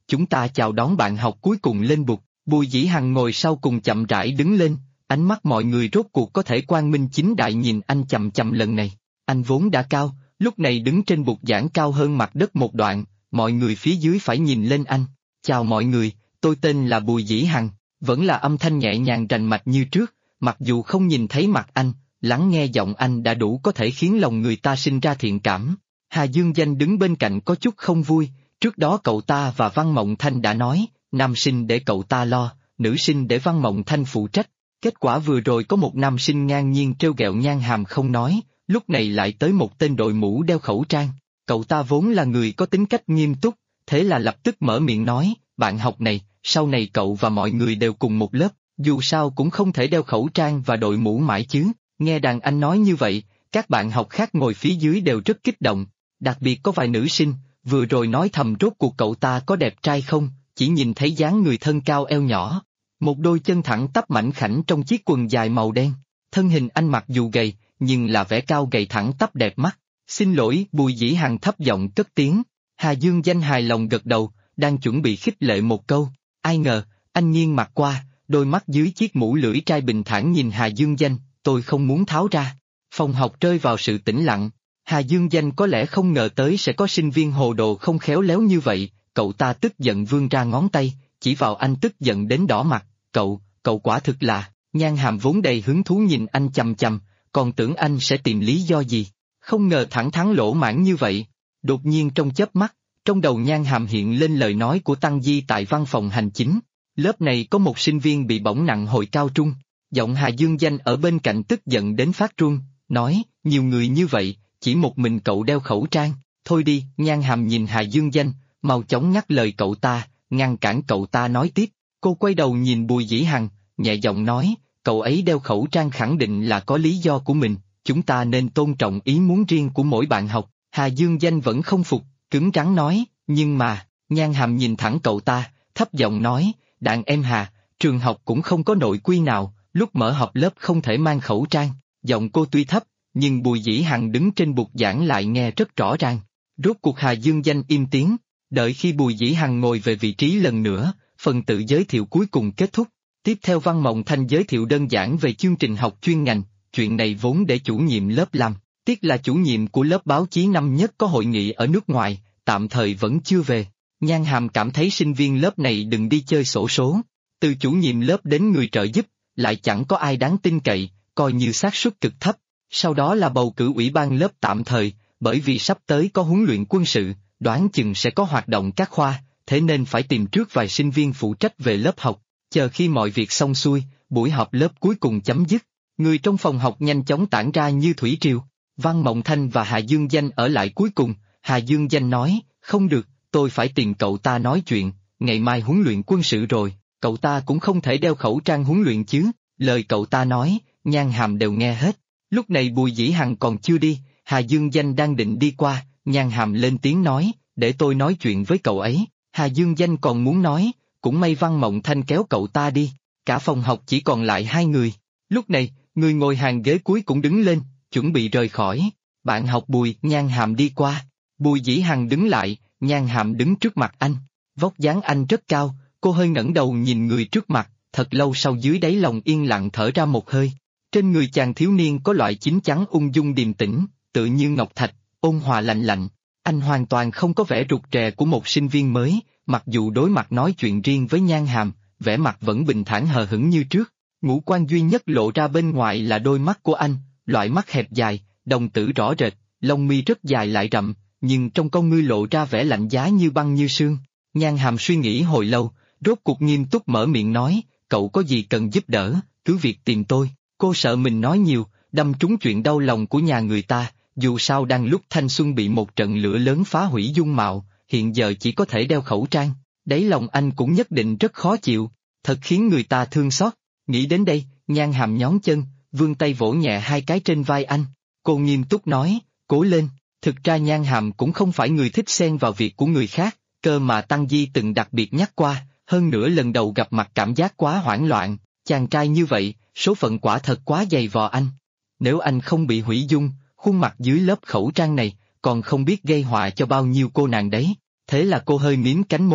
chúng ta chào đón bạn học cuối cùng lên bục. Bùi Dĩ Hằng ngồi sau cùng chậm rãi đứng lên, ánh mắt mọi người rốt cuộc có thể quang minh chính đại nhìn anh chậm chậm lần này. Anh vốn đã cao, lúc này đứng trên bục giảng cao hơn mặt đất một đoạn, mọi người phía dưới phải nhìn lên anh. Chào mọi người, tôi tên là Bùi Dĩ Hằng, vẫn là âm thanh nhẹ nhàng rành mạch như trước, mặc dù không nhìn thấy mặt anh, lắng nghe giọng anh đã đủ có thể khiến lòng người ta sinh ra thiện cảm. Hà Dương Danh đứng bên cạnh có chút không vui, trước đó cậu ta và Văn Mộng Thanh đã nói, nam sinh để cậu ta lo, nữ sinh để Văn Mộng Thanh phụ trách. Kết quả vừa rồi có một nam sinh ngang nhiên trêu ghẹo Nhan Hàm không nói, lúc này lại tới một tên đội mũ đeo khẩu trang. Cậu ta vốn là người có tính cách nghiêm túc, thế là lập tức mở miệng nói, bạn học này, sau này cậu và mọi người đều cùng một lớp, dù sao cũng không thể đeo khẩu trang và đội mũ mãi chứ. Nghe đàn anh nói như vậy, các bạn học khác ngồi phía dưới đều rất kích động, đặc biệt có vài nữ sinh, vừa rồi nói thầm rốt cuộc cậu ta có đẹp trai không, chỉ nhìn thấy dáng người thân cao eo nhỏ. Một đôi chân thẳng tắp mảnh khảnh trong chiếc quần dài màu đen, thân hình anh mặc dù gầy, nhưng là vẻ cao gầy thẳng tắp đẹp mắt. Xin lỗi, Bùi Dĩ Hằng thấp giọng cất tiếng. Hà Dương Danh hài lòng gật đầu, đang chuẩn bị khích lệ một câu. Ai ngờ, anh nghiêng mặt qua, đôi mắt dưới chiếc mũ lưỡi trai bình thản nhìn Hà Dương Danh, tôi không muốn tháo ra. Phòng học rơi vào sự tĩnh lặng. Hà Dương Danh có lẽ không ngờ tới sẽ có sinh viên hồ đồ không khéo léo như vậy, cậu ta tức giận vươn ra ngón tay, chỉ vào anh tức giận đến đỏ mặt. Cậu quả thực là, Nhan Hàm vốn đầy hứng thú nhìn anh chằm chằm, còn tưởng anh sẽ tìm lý do gì. Không ngờ thẳng thắn lỗ mãn như vậy. Đột nhiên trong chớp mắt, trong đầu Nhan Hàm hiện lên lời nói của Tăng Di tại văn phòng hành chính. Lớp này có một sinh viên bị bỏng nặng hồi cao trung. Giọng Hà Dương Danh ở bên cạnh tức giận đến phát run, nói, nhiều người như vậy, chỉ một mình cậu đeo khẩu trang. Thôi đi, Nhan Hàm nhìn Hà Dương Danh, mau chóng ngắt lời cậu ta, ngăn cản cậu ta nói tiếp. Cô quay đầu nhìn Bùi Dĩ Hằng, nhẹ giọng nói, cậu ấy đeo khẩu trang khẳng định là có lý do của mình, chúng ta nên tôn trọng ý muốn riêng của mỗi bạn học. Hà Dương Danh vẫn không phục, cứng rắn nói, nhưng mà, Nhan Hàm nhìn thẳng cậu ta, thấp giọng nói, đàn em Hà, trường học cũng không có nội quy nào, lúc mở họp lớp không thể mang khẩu trang. Giọng cô tuy thấp, nhưng Bùi Dĩ Hằng đứng trên bục giảng lại nghe rất rõ ràng. Rốt cuộc Hà Dương Danh im tiếng, đợi khi Bùi Dĩ Hằng ngồi về vị trí lần nữa, phần tự giới thiệu cuối cùng kết thúc. Tiếp theo Văn Mộng Thanh giới thiệu đơn giản về chương trình học chuyên ngành, chuyện này vốn để chủ nhiệm lớp làm. Tiếc là chủ nhiệm của lớp báo chí năm nhất có hội nghị ở nước ngoài, tạm thời vẫn chưa về. Nhan Hàm cảm thấy sinh viên lớp này đừng đi chơi xổ số. Từ chủ nhiệm lớp đến người trợ giúp, lại chẳng có ai đáng tin cậy, coi như xác suất cực thấp. Sau đó là bầu cử ủy ban lớp tạm thời, bởi vì sắp tới có huấn luyện quân sự, đoán chừng sẽ có hoạt động các khoa, thế nên phải tìm trước vài sinh viên phụ trách về lớp học. Chờ khi mọi việc xong xuôi, buổi họp lớp cuối cùng chấm dứt, người trong phòng học nhanh chóng tản ra như thủy triều. Văn Mộng Thanh và Hà Dương Danh ở lại cuối cùng. Hà Dương Danh nói, không được, tôi phải tìm cậu ta nói chuyện, ngày mai huấn luyện quân sự rồi, cậu ta cũng không thể đeo khẩu trang huấn luyện chứ. Lời cậu ta nói, Nhan Hàm đều nghe hết. Lúc này Bùi Dĩ Hằng còn chưa đi, Hà Dương Danh đang định đi qua, Nhan Hàm lên tiếng nói, để tôi nói chuyện với cậu ấy. Hà Dương Danh còn muốn nói, cũng may Văn Mộng Thanh kéo cậu ta đi, cả phòng học chỉ còn lại hai người. Lúc này, người ngồi hàng ghế cuối cũng đứng lên, chuẩn bị rời khỏi. Bạn học Bùi, Nhan Hàm đi qua. Bùi Dĩ Hằng đứng lại, Nhan Hàm đứng trước mặt anh. Vóc dáng anh rất cao, cô hơi ngẩng đầu nhìn người trước mặt, thật lâu sau dưới đáy lòng yên lặng thở ra một hơi. Trên người chàng thiếu niên có loại chín chắn ung dung điềm tĩnh, tự như ngọc thạch, ôn hòa lạnh lạnh. Anh hoàn toàn không có vẻ rụt rè của một sinh viên mới, mặc dù đối mặt nói chuyện riêng với Nhan Hàm, vẻ mặt vẫn bình thản hờ hững như trước. Ngũ quan duy nhất lộ ra bên ngoài là đôi mắt của anh, loại mắt hẹp dài, đồng tử rõ rệt, lông mi rất dài lại rậm, nhưng trong con ngươi lộ ra vẻ lạnh giá như băng như sương. Nhan Hàm suy nghĩ hồi lâu, rốt cuộc nghiêm túc mở miệng nói, cậu có gì cần giúp đỡ, cứ việc tìm tôi. Cô sợ mình nói nhiều, đâm trúng chuyện đau lòng của nhà người ta, dù sao đang lúc thanh xuân bị một trận lửa lớn phá hủy dung mạo, hiện giờ chỉ có thể đeo khẩu trang, đáy lòng anh cũng nhất định rất khó chịu, thật khiến người ta thương xót. Nghĩ đến đây, Nhan Hàm nhón chân, vươn tay vỗ nhẹ hai cái trên vai anh. Cô nghiêm túc nói, cố lên. Thực ra Nhan Hàm cũng không phải người thích xen vào việc của người khác, cơ mà Tăng Di từng đặc biệt nhắc qua, hơn nữa lần đầu gặp mặt cảm giác quá hoảng loạn, chàng trai như vậy, số phận quả thật quá dày vò anh. Nếu anh không bị hủy dung, khuôn mặt dưới lớp khẩu trang này, còn không biết gây họa cho bao nhiêu cô nàng đấy. Thế là cô hơi mím cánh môi,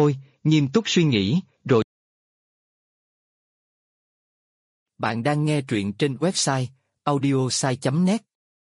nghiêm túc suy nghĩ, rồi. Bạn đang nghe truyện trên website audiosai.net.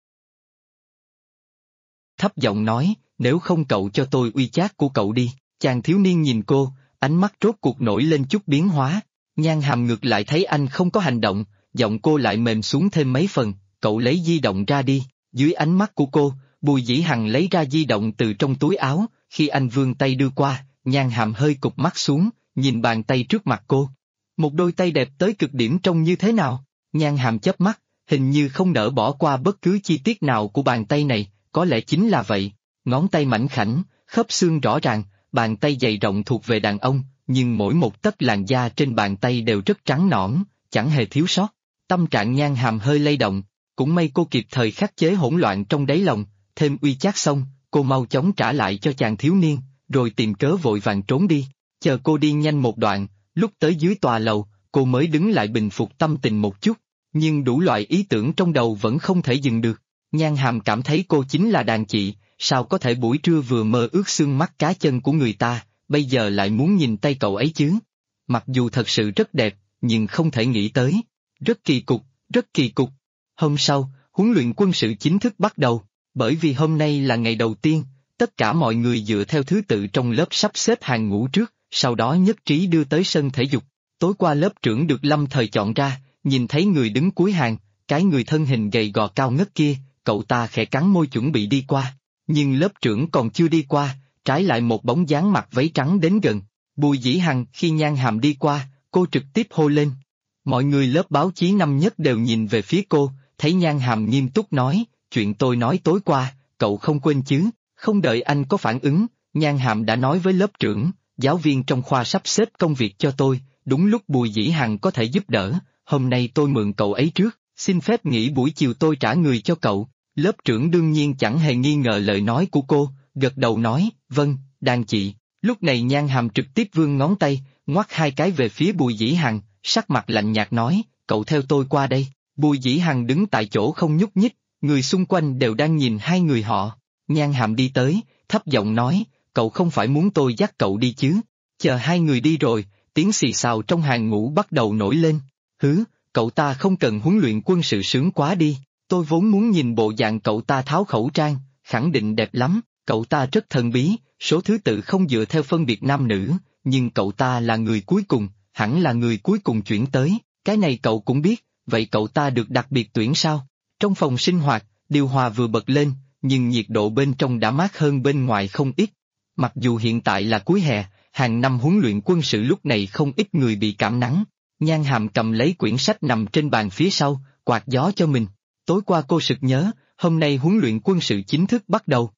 Thấp giọng nói, nếu không cậu cho tôi WeChat của cậu đi. Chàng thiếu niên nhìn cô, ánh mắt rốt cuộc nổi lên chút biến hóa. Nhan Hàm ngược lại thấy anh không có hành động, giọng cô lại mềm xuống thêm mấy phần, cậu lấy di động ra đi. Dưới ánh mắt của cô, Bùi Dĩ Hằng lấy ra di động từ trong túi áo, khi anh vươn tay đưa qua, Nhan Hàm hơi cụp mắt xuống, nhìn bàn tay trước mặt cô. Một đôi tay đẹp tới cực điểm trông như thế nào? Nhan Hàm chớp mắt, hình như không nỡ bỏ qua bất cứ chi tiết nào của bàn tay này, có lẽ chính là vậy. Ngón tay mảnh khảnh, khớp xương rõ ràng, bàn tay dày rộng thuộc về đàn ông, nhưng mỗi một tấc làn da trên bàn tay đều rất trắng nõn, chẳng hề thiếu sót. Tâm trạng Nhan Hàm hơi lay động, cũng may cô kịp thời khắc chế hỗn loạn trong đáy lòng, thêm WeChat xong, cô mau chóng trả lại cho chàng thiếu niên, rồi tìm cớ vội vàng trốn đi. Chờ cô đi nhanh một đoạn, lúc tới dưới tòa lầu, cô mới đứng lại bình phục tâm tình một chút, nhưng đủ loại ý tưởng trong đầu vẫn không thể dừng được. Nhan Hàm cảm thấy cô chính là đàn chị, sao có thể buổi trưa vừa mơ ước xương mắt cá chân của người ta, bây giờ lại muốn nhìn tay cậu ấy chứ. Mặc dù thật sự rất đẹp, nhưng không thể nghĩ tới. Rất kỳ cục, rất kỳ cục. Hôm sau, huấn luyện quân sự chính thức bắt đầu, bởi vì hôm nay là ngày đầu tiên, tất cả mọi người dựa theo thứ tự trong lớp sắp xếp hàng ngũ trước, sau đó nhất trí đưa tới sân thể dục. Tối qua lớp trưởng được lâm thời chọn ra, nhìn thấy người đứng cuối hàng, cái người thân hình gầy gò cao ngất kia, cậu ta khẽ cắn môi chuẩn bị đi qua. Nhưng lớp trưởng còn chưa đi qua, trái lại một bóng dáng mặc váy trắng đến gần. Bùi Dĩ Hằng khi Nhan Hàm đi qua, cô trực tiếp hô lên. Mọi người lớp báo chí năm nhất đều nhìn về phía cô, thấy Nhan Hàm nghiêm túc nói, chuyện tôi nói tối qua, cậu không quên chứ? Không đợi anh có phản ứng, Nhan Hàm đã nói với lớp trưởng, giáo viên trong khoa sắp xếp công việc cho tôi, đúng lúc Bùi Dĩ Hằng có thể giúp đỡ, hôm nay tôi mượn cậu ấy trước, xin phép nghỉ buổi chiều tôi trả người cho cậu. Lớp trưởng đương nhiên chẳng hề nghi ngờ lời nói của cô, gật đầu nói, vâng, đàn chị. Lúc này Nhan Hàm trực tiếp vươn ngón tay, ngoắc hai cái về phía Bùi Dĩ Hằng, sắc mặt lạnh nhạt nói, cậu theo tôi qua đây. Bùi Dĩ Hằng đứng tại chỗ không nhúc nhích, người xung quanh đều đang nhìn hai người họ. Nhan Hàm đi tới, thấp giọng nói, cậu không phải muốn tôi dắt cậu đi chứ? Chờ hai người đi rồi, tiếng xì xào trong hàng ngũ bắt đầu nổi lên. Hứ, cậu ta không cần huấn luyện quân sự sướng quá đi. Tôi vốn muốn nhìn bộ dạng cậu ta tháo khẩu trang, khẳng định đẹp lắm, cậu ta rất thần bí, số thứ tự không dựa theo phân biệt nam nữ, nhưng cậu ta là người cuối cùng, hẳn là người cuối cùng chuyển tới, cái này cậu cũng biết, vậy cậu ta được đặc biệt tuyển sao? Trong phòng sinh hoạt, điều hòa vừa bật lên, nhưng nhiệt độ bên trong đã mát hơn bên ngoài không ít. Mặc dù hiện tại là cuối hè, hàng năm huấn luyện quân sự lúc này không ít người bị cảm nắng. Nhan Hàm cầm lấy quyển sách nằm trên bàn phía sau, quạt gió cho mình. Tối qua cô sực nhớ, hôm nay huấn luyện quân sự chính thức bắt đầu.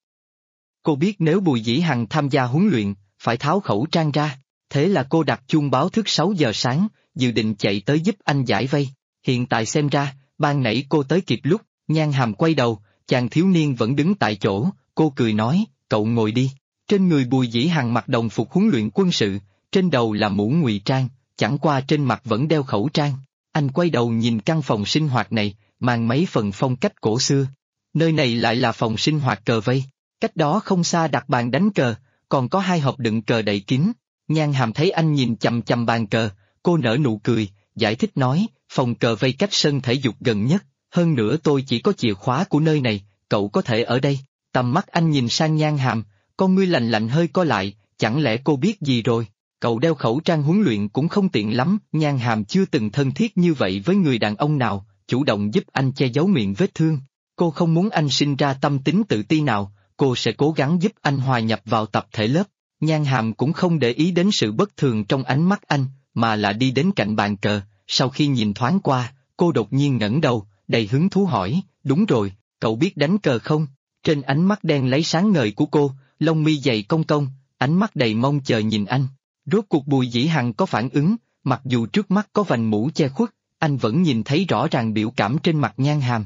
Cô biết nếu Bùi Dĩ Hằng tham gia huấn luyện, phải tháo khẩu trang ra, thế là cô đặt chuông báo thức 6 giờ sáng, dự định chạy tới giúp anh giải vây. Hiện tại xem ra, ban nãy cô tới kịp lúc, Nhan Hàm quay đầu, chàng thiếu niên vẫn đứng tại chỗ, cô cười nói, cậu ngồi đi. Trên người Bùi Dĩ Hằng mặc đồng phục huấn luyện quân sự, trên đầu là mũ ngụy trang, chẳng qua trên mặt vẫn đeo khẩu trang. Anh quay đầu nhìn căn phòng sinh hoạt này, mang mấy phần phong cách cổ xưa. Nơi này lại là phòng sinh hoạt cờ vây, cách đó không xa đặt bàn đánh cờ, còn có hai hộp đựng cờ đậy kín. Nhan Hàm thấy anh nhìn chằm chằm bàn cờ, cô nở nụ cười, giải thích nói, phòng cờ vây cách sân thể dục gần nhất, hơn nữa tôi chỉ có chìa khóa của nơi này, cậu có thể ở đây. Tầm mắt anh nhìn sang Nhan Hàm, con ngươi lạnh lạnh hơi co lại, chẳng lẽ cô biết gì rồi? Cậu đeo khẩu trang huấn luyện cũng không tiện lắm, Nhan Hàm chưa từng thân thiết như vậy với người đàn ông nào, chủ động giúp anh che giấu miệng vết thương. Cô không muốn anh sinh ra tâm tính tự ti nào, cô sẽ cố gắng giúp anh hòa nhập vào tập thể lớp. Nhan Hàm cũng không để ý đến sự bất thường trong ánh mắt anh, mà là đi đến cạnh bàn cờ, sau khi nhìn thoáng qua, cô đột nhiên ngẩng đầu, đầy hứng thú hỏi, đúng rồi, cậu biết đánh cờ không? Trên ánh mắt đen lấy sáng ngời của cô, lông mi dày cong cong, ánh mắt đầy mong chờ nhìn anh. Rốt cuộc Bùi Dĩ Hằng có phản ứng, mặc dù trước mắt có vành mũ che khuất, anh vẫn nhìn thấy rõ ràng biểu cảm trên mặt Nhan Hàm.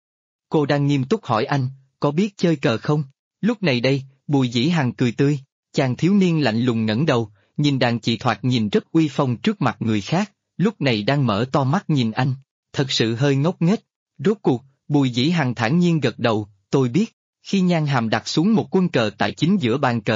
Cô đang nghiêm túc hỏi anh, có biết chơi cờ không? Lúc này đây, Bùi Dĩ Hằng cười tươi, chàng thiếu niên lạnh lùng ngẩng đầu, nhìn đàn chị thoạt nhìn rất uy phong trước mặt người khác, lúc này đang mở to mắt nhìn anh, thật sự hơi ngốc nghếch. Rốt cuộc, Bùi Dĩ Hằng thản nhiên gật đầu, tôi biết. Khi Nhan Hàm đặt xuống một quân cờ tại chính giữa bàn cờ,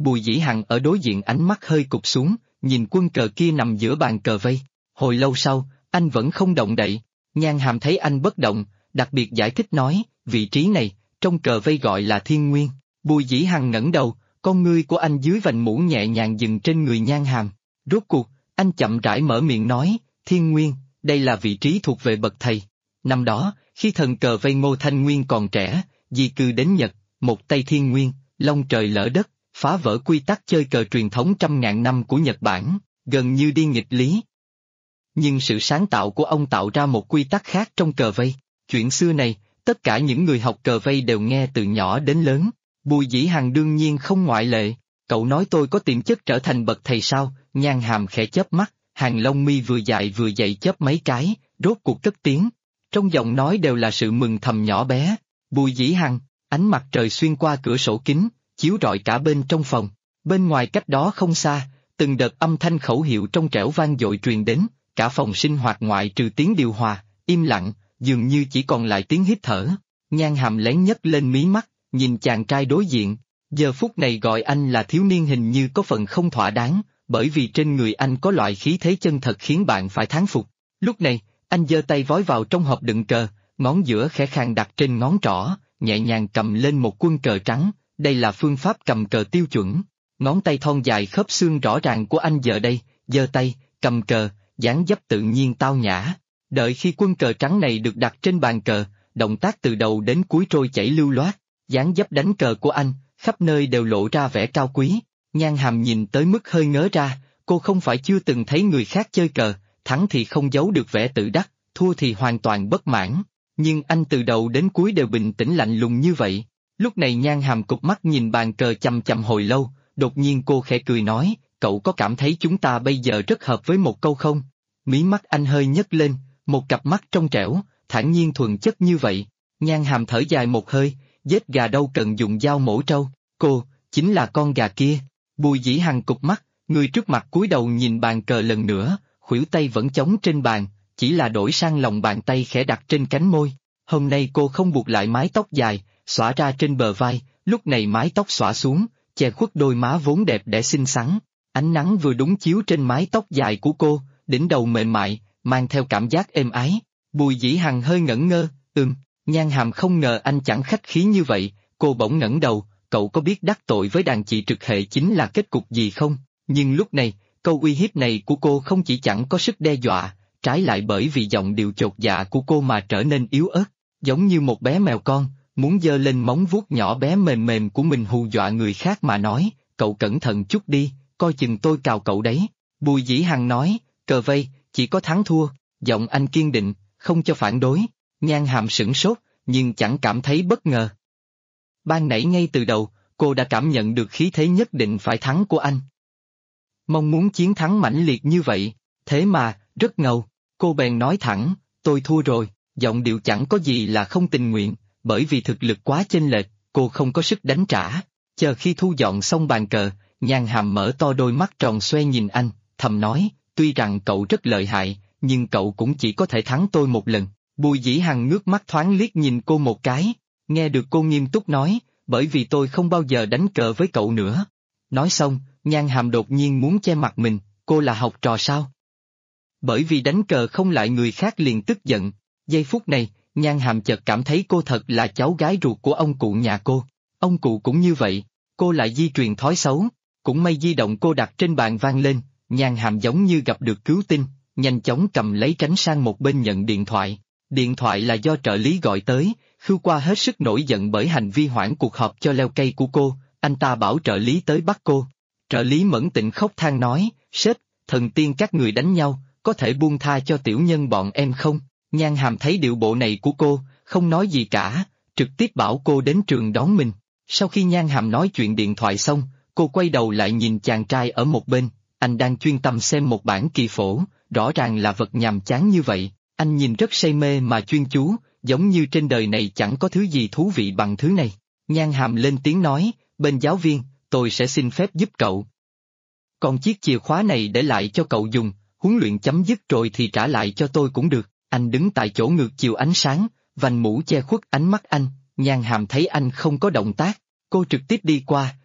Bùi Dĩ Hằng ở đối diện ánh mắt hơi cụp xuống, nhìn quân cờ kia nằm giữa bàn cờ vây. Hồi lâu sau, anh vẫn không động đậy. Nhan Hàm thấy anh bất động, đặc biệt giải thích nói, vị trí này, trong cờ vây gọi là thiên nguyên. Bùi Dĩ Hằng ngẩng đầu, con ngươi của anh dưới vành mũ nhẹ nhàng dừng trên người Nhan Hàm. Rốt cuộc, anh chậm rãi mở miệng nói, thiên nguyên, đây là vị trí thuộc về bậc thầy. Năm đó, khi thần cờ vây Ngô Thanh Nguyên còn trẻ, di cư đến Nhật, một tay thiên nguyên, long trời lỡ đất, phá vỡ quy tắc chơi cờ truyền thống trăm ngàn năm của Nhật Bản, gần như đi nghịch lý. Nhưng sự sáng tạo của ông tạo ra một quy tắc khác trong cờ vây. Chuyện xưa này, tất cả những người học cờ vây đều nghe từ nhỏ đến lớn. Bùi Dĩ Hằng đương nhiên không ngoại lệ. Cậu nói tôi có tiềm chất trở thành bậc thầy sao? Nhan Hàm khẽ chớp mắt, hàng lông mi vừa dài vừa dày chớp mấy cái, rốt cuộc cất tiếng. Trong giọng nói đều là sự mừng thầm nhỏ bé. Bùi Dĩ Hằng, ánh mặt trời xuyên qua cửa sổ kính, chiếu rọi cả bên trong phòng. Bên ngoài cách đó không xa, từng đợt âm thanh khẩu hiệu trong trẻo vang dội truyền đến, cả phòng sinh hoạt ngoại trừ tiếng điều hòa, im lặng, dường như chỉ còn lại tiếng hít thở. Nhan Hàm lén nhấc lên mí mắt, nhìn chàng trai đối diện. Giờ phút này gọi anh là thiếu niên hình như có phần không thỏa đáng, bởi vì trên người anh có loại khí thế chân thật khiến bạn phải thán phục. Lúc này, anh giơ tay vói vào trong hộp đựng cờ, ngón giữa khẽ khàng đặt trên ngón trỏ, nhẹ nhàng cầm lên một quân cờ trắng, đây là phương pháp cầm cờ tiêu chuẩn. Ngón tay thon dài khớp xương rõ ràng của anh giờ đây, giơ tay, cầm cờ, dáng dấp tự nhiên tao nhã. Đợi khi quân cờ trắng này được đặt trên bàn cờ, động tác từ đầu đến cuối trôi chảy lưu loát, dáng dấp đánh cờ của anh, khắp nơi đều lộ ra vẻ cao quý. Nhan Hàm nhìn tới mức hơi ngớ ra, cô không phải chưa từng thấy người khác chơi cờ, thắng thì không giấu được vẻ tự đắc, thua thì hoàn toàn bất mãn. Nhưng anh từ đầu đến cuối đều bình tĩnh lạnh lùng như vậy. Lúc này Nhan Hàm cụp mắt nhìn bàn cờ chằm chằm hồi lâu, đột nhiên cô khẽ cười nói, cậu có cảm thấy chúng ta bây giờ rất hợp với một câu không? Mí mắt anh hơi nhấc lên, một cặp mắt trong trẻo, thản nhiên thuần chất như vậy. Nhan Hàm thở dài một hơi, giết gà đâu cần dùng dao mổ trâu, cô, chính là con gà kia. Bùi Dĩ Hằng cụp mắt, người trước mặt cúi đầu nhìn bàn cờ lần nữa, khuỷu tay vẫn chống trên bàn, chỉ là đổi sang lòng bàn tay khẽ đặt trên cánh môi. Hôm nay cô không buộc lại mái tóc dài, xõa ra trên bờ vai, lúc này mái tóc xõa xuống, che khuất đôi má vốn đẹp đẽ xinh xắn. Ánh nắng vừa đúng chiếu trên mái tóc dài của cô, đỉnh đầu mềm mại, mang theo cảm giác êm ái. Bùi Dĩ Hằng hơi ngẩn ngơ, Nhan Hàm không ngờ anh chẳng khách khí như vậy, cô bỗng ngẩng đầu, cậu có biết đắc tội với đàn chị trực hệ chính là kết cục gì không? Nhưng lúc này, câu uy hiếp này của cô không chỉ chẳng có sức đe dọa, trái lại bởi vì giọng điệu chột dạ của cô mà trở nên yếu ớt, giống như một bé mèo con, muốn giơ lên móng vuốt nhỏ bé mềm mềm của mình hù dọa người khác mà nói, cậu cẩn thận chút đi, coi chừng tôi cào cậu đấy. Bùi Dĩ Hằng nói, cờ vây, chỉ có thắng thua, giọng anh kiên định, không cho phản đối. Nhan Hàm sửng sốt, nhưng chẳng cảm thấy bất ngờ. Ban nãy ngay từ đầu, cô đã cảm nhận được khí thế nhất định phải thắng của anh. Mong muốn chiến thắng mãnh liệt như vậy, thế mà, rất ngầu, cô bèn nói thẳng, tôi thua rồi, giọng điệu chẳng có gì là không tình nguyện, bởi vì thực lực quá chênh lệch, cô không có sức đánh trả. Chờ khi thu dọn xong bàn cờ, Nhan Hàm mở to đôi mắt tròn xoe nhìn anh, thầm nói, tuy rằng cậu rất lợi hại, nhưng cậu cũng chỉ có thể thắng tôi một lần. Bùi Dĩ Hằng ngước mắt thoáng liếc nhìn cô một cái, nghe được cô nghiêm túc nói, bởi vì tôi không bao giờ đánh cờ với cậu nữa. Nói xong, Nhan Hàm đột nhiên muốn che mặt mình, cô là học trò sao? Bởi vì đánh cờ không lại người khác liền tức giận. Giây phút này, Nhan Hàm chợt cảm thấy cô thật là cháu gái ruột của ông cụ nhà cô. Ông cụ cũng như vậy, cô lại di truyền thói xấu. Cũng may di động cô đặt trên bàn vang lên, Nhan Hàm giống như gặp được cứu tinh, nhanh chóng cầm lấy tránh sang một bên nhận điện thoại. Điện thoại là do trợ lý gọi tới, Khưu Qua hết sức nổi giận bởi hành vi hoãn cuộc họp cho leo cây của cô, anh ta bảo trợ lý tới bắt cô. Trợ lý Mẫn Tịnh khóc than nói, sếp, thần tiên các người đánh nhau, có thể buông tha cho tiểu nhân bọn em không? Nhan Hàm thấy điệu bộ này của cô, không nói gì cả, trực tiếp bảo cô đến trường đón mình. Sau khi Nhan Hàm nói chuyện điện thoại xong, cô quay đầu lại nhìn chàng trai ở một bên, anh đang chuyên tâm xem một bản kỳ phổ, rõ ràng là vật nhàm chán như vậy. Anh nhìn rất say mê mà chuyên chú, giống như trên đời này chẳng có thứ gì thú vị bằng thứ này. Nhan Hàm lên tiếng nói, bên giáo viên, tôi sẽ xin phép giúp cậu. Còn chiếc chìa khóa này để lại cho cậu dùng, huấn luyện chấm dứt rồi thì trả lại cho tôi cũng được. Anh đứng tại chỗ ngược chiều ánh sáng, vành mũ che khuất ánh mắt anh, Nhan Hàm thấy anh không có động tác, cô trực tiếp đi qua,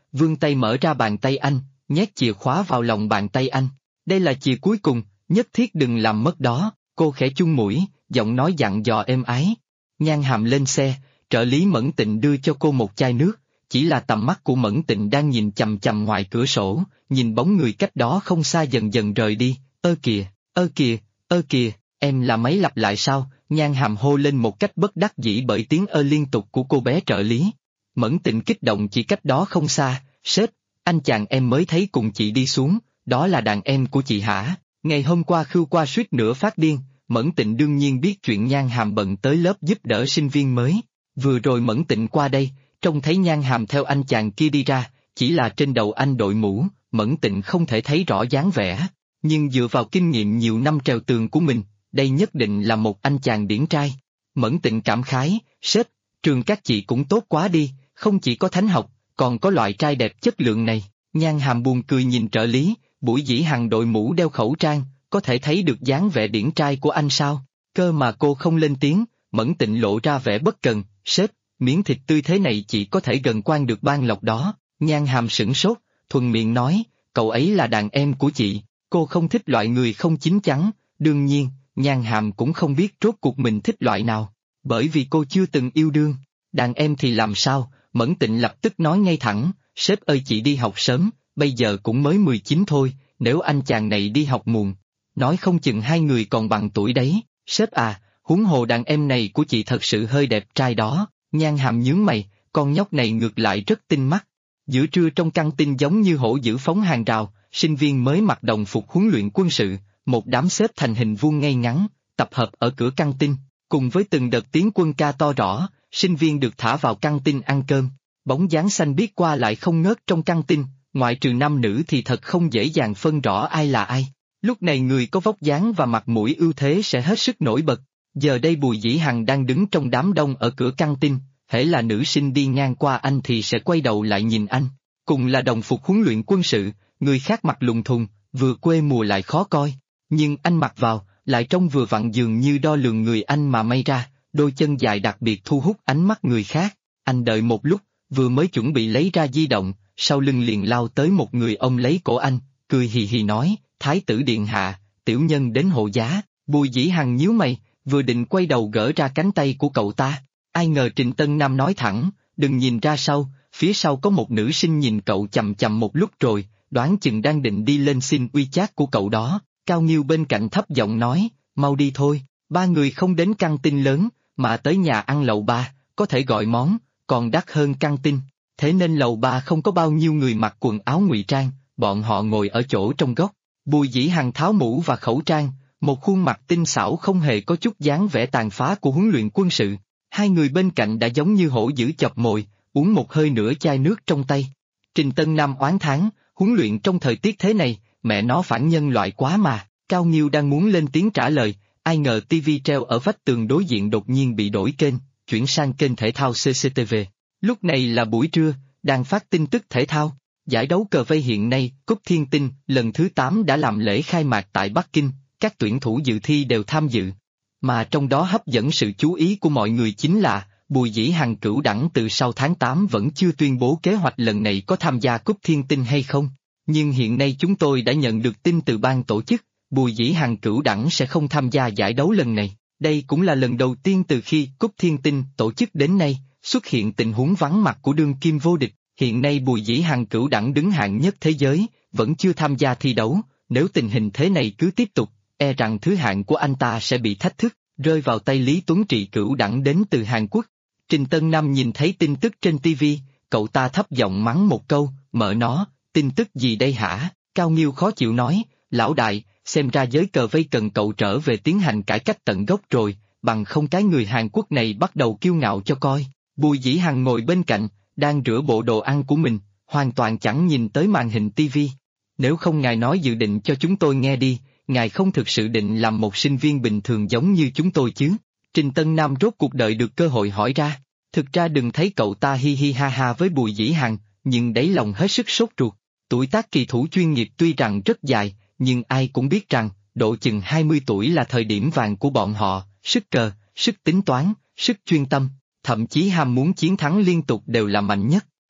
vươn tay mở ra bàn tay anh, nhét chìa khóa vào lòng bàn tay anh. Đây là chìa cuối cùng, nhất thiết đừng làm mất đó, cô khẽ chung mũi, giọng nói dặn dò êm ái. Nhan Hàm lên xe, trợ lý Mẫn Tịnh đưa cho cô một chai nước, chỉ là tầm mắt của Mẫn Tịnh đang nhìn chằm chằm ngoài cửa sổ, nhìn bóng người cách đó không xa dần dần rời đi. Ơ kìa, ơ kìa, ơ kìa, em là máy lặp lại sao? Nhan Hàm hô lên một cách bất đắc dĩ bởi tiếng ơ liên tục của cô bé trợ lý. Mẫn Tịnh kích động chỉ cách đó không xa. Sếp, anh chàng em mới thấy cùng chị đi xuống, đó là đàn em của chị hả? Ngày hôm qua Khưu Qua suýt nữa phát điên. Mẫn Tịnh đương nhiên biết chuyện Nhan Hàm bận tới lớp giúp đỡ sinh viên mới. Vừa rồi Mẫn Tịnh qua đây, trông thấy Nhan Hàm theo anh chàng kia đi ra, chỉ là trên đầu anh đội mũ, Mẫn Tịnh không thể thấy rõ dáng vẻ. Nhưng dựa vào kinh nghiệm nhiều năm trèo tường của mình, đây nhất định là một anh chàng điển trai. Mẫn Tịnh cảm khái, sếp, trường các chị cũng tốt quá đi, không chỉ có thánh học, còn có loại trai đẹp chất lượng này. Nhan Hàm buồn cười nhìn trợ lý, Bùi Dĩ Hằng đội mũ đeo khẩu trang, có thể thấy được dáng vẻ điển trai của anh sao? Cơ mà cô không lên tiếng, Mẫn Tịnh lộ ra vẻ bất cần, sếp, miếng thịt tươi thế này chỉ có thể gần quan được ban lộc đó. Nhan Hàm sửng sốt, thuần miệng nói, cậu ấy là đàn em của chị, cô không thích loại người không chín chắn. Đương nhiên, Nhan Hàm cũng không biết rốt cuộc mình thích loại nào, bởi vì cô chưa từng yêu đương. Đàn em thì làm sao? Mẫn Tịnh lập tức nói ngay thẳng, sếp ơi chị đi học sớm, bây giờ cũng mới 19 thôi, nếu anh chàng này đi học muộn, nói không chừng hai người còn bằng tuổi đấy. Sếp à, huống hồ đàn em này của chị thật sự hơi đẹp trai đó. Nhan Hàm nhướng mày, con nhóc này ngược lại rất tinh mắt. Giữa trưa trong căng tin giống như hổ dữ phóng hàng rào, sinh viên mới mặc đồng phục huấn luyện quân sự, một đám xếp thành hình vuông ngay ngắn, tập hợp ở cửa căng tin, cùng với từng đợt tiếng quân ca to rõ, sinh viên được thả vào căng tin ăn cơm. Bóng dáng xanh biếc qua lại không ngớt trong căng tin, ngoại trừ nam nữ thì thật không dễ dàng phân rõ ai là ai. Lúc này người có vóc dáng và mặt mũi ưu thế sẽ hết sức nổi bật. Giờ đây Bùi Dĩ Hằng đang đứng trong đám đông ở cửa căng tin, hễ là nữ sinh đi ngang qua anh thì sẽ quay đầu lại nhìn anh. Cùng là đồng phục huấn luyện quân sự, người khác mặc lùng thùng, vừa quê mùa lại khó coi. Nhưng anh mặc vào, lại trông vừa vặn dường như đo lường người anh mà may ra, đôi chân dài đặc biệt thu hút ánh mắt người khác. Anh đợi một lúc, vừa mới chuẩn bị lấy ra di động, sau lưng liền lao tới một người ôm lấy cổ anh, cười hì hì nói, Thái tử điện hạ, tiểu nhân đến hộ giá. Bùi Dĩ Hằng nhíu mày, vừa định quay đầu gỡ ra cánh tay của cậu ta, ai ngờ Trịnh Tân Nam nói thẳng, đừng nhìn ra sau, phía sau có một nữ sinh nhìn cậu chằm chằm một lúc rồi, đoán chừng đang định đi lên xin WeChat của cậu đó. Cao Nghiêu bên cạnh thấp giọng nói, mau đi thôi, ba người không đến căng tin lớn, mà tới nhà ăn lầu ba, có thể gọi món, còn đắt hơn căng tin, thế nên lầu ba không có bao nhiêu người mặc quần áo ngụy trang, bọn họ ngồi ở chỗ trong góc. Bùi Dĩ Hằng tháo mũ và khẩu trang, một khuôn mặt tinh xảo không hề có chút dáng vẻ tàn phá của huấn luyện quân sự. Hai người bên cạnh đã giống như hổ dữ chọc mồi, uống một hơi nửa chai nước trong tay. Trình Tân Nam oán thán, huấn luyện trong thời tiết thế này, mẹ nó phản nhân loại quá mà. Cao Nghiêu đang muốn lên tiếng trả lời, ai ngờ tivi treo ở vách tường đối diện đột nhiên bị đổi kênh, chuyển sang kênh thể thao CCTV. Lúc này là buổi trưa, đang phát tin tức thể thao. Giải đấu cờ vây hiện nay, Cúp Thiên Tinh, lần thứ 8 đã làm lễ khai mạc tại Bắc Kinh, các tuyển thủ dự thi đều tham dự. Mà trong đó hấp dẫn sự chú ý của mọi người chính là, Bùi Dĩ Hằng cửu đẳng từ sau tháng 8 vẫn chưa tuyên bố kế hoạch lần này có tham gia Cúp Thiên Tinh hay không. Nhưng hiện nay chúng tôi đã nhận được tin từ ban tổ chức, Bùi Dĩ Hằng cửu đẳng sẽ không tham gia giải đấu lần này. Đây cũng là lần đầu tiên từ khi Cúp Thiên Tinh tổ chức đến nay, xuất hiện tình huống vắng mặt của đương kim vô địch. Hiện nay Bùi Dĩ Hằng cửu đẳng đứng hạng nhất thế giới, vẫn chưa tham gia thi đấu, nếu tình hình thế này cứ tiếp tục, e rằng thứ hạng của anh ta sẽ bị thách thức, rơi vào tay Lý Tuấn Trị cửu đẳng đến từ Hàn Quốc. Trình Tân Nam nhìn thấy tin tức trên TV, cậu ta thấp giọng mắng một câu, mợ nó, tin tức gì đây hả? Cao Nghiêu khó chịu nói, lão đại, xem ra giới cờ vây cần cậu trở về tiến hành cải cách tận gốc rồi, bằng không cái người Hàn Quốc này bắt đầu kiêu ngạo cho coi. Bùi Dĩ Hằng ngồi bên cạnh, đang rửa bộ đồ ăn của mình, hoàn toàn chẳng nhìn tới màn hình TV. Nếu không ngài nói dự định cho chúng tôi nghe đi, ngài không thực sự định làm một sinh viên bình thường giống như chúng tôi chứ? Trình Tân Nam rốt cuộc đợi được cơ hội hỏi ra. Thực ra đừng thấy cậu ta hi hi ha ha với Bùi Dĩ Hằng, nhưng đáy lòng hết sức sốt ruột. Tuổi tác kỳ thủ chuyên nghiệp tuy rằng rất dài, nhưng ai cũng biết rằng, độ chừng 20 tuổi là thời điểm vàng của bọn họ, sức cờ, sức tính toán, sức chuyên tâm, thậm chí ham muốn chiến thắng liên tục đều là mạnh nhất.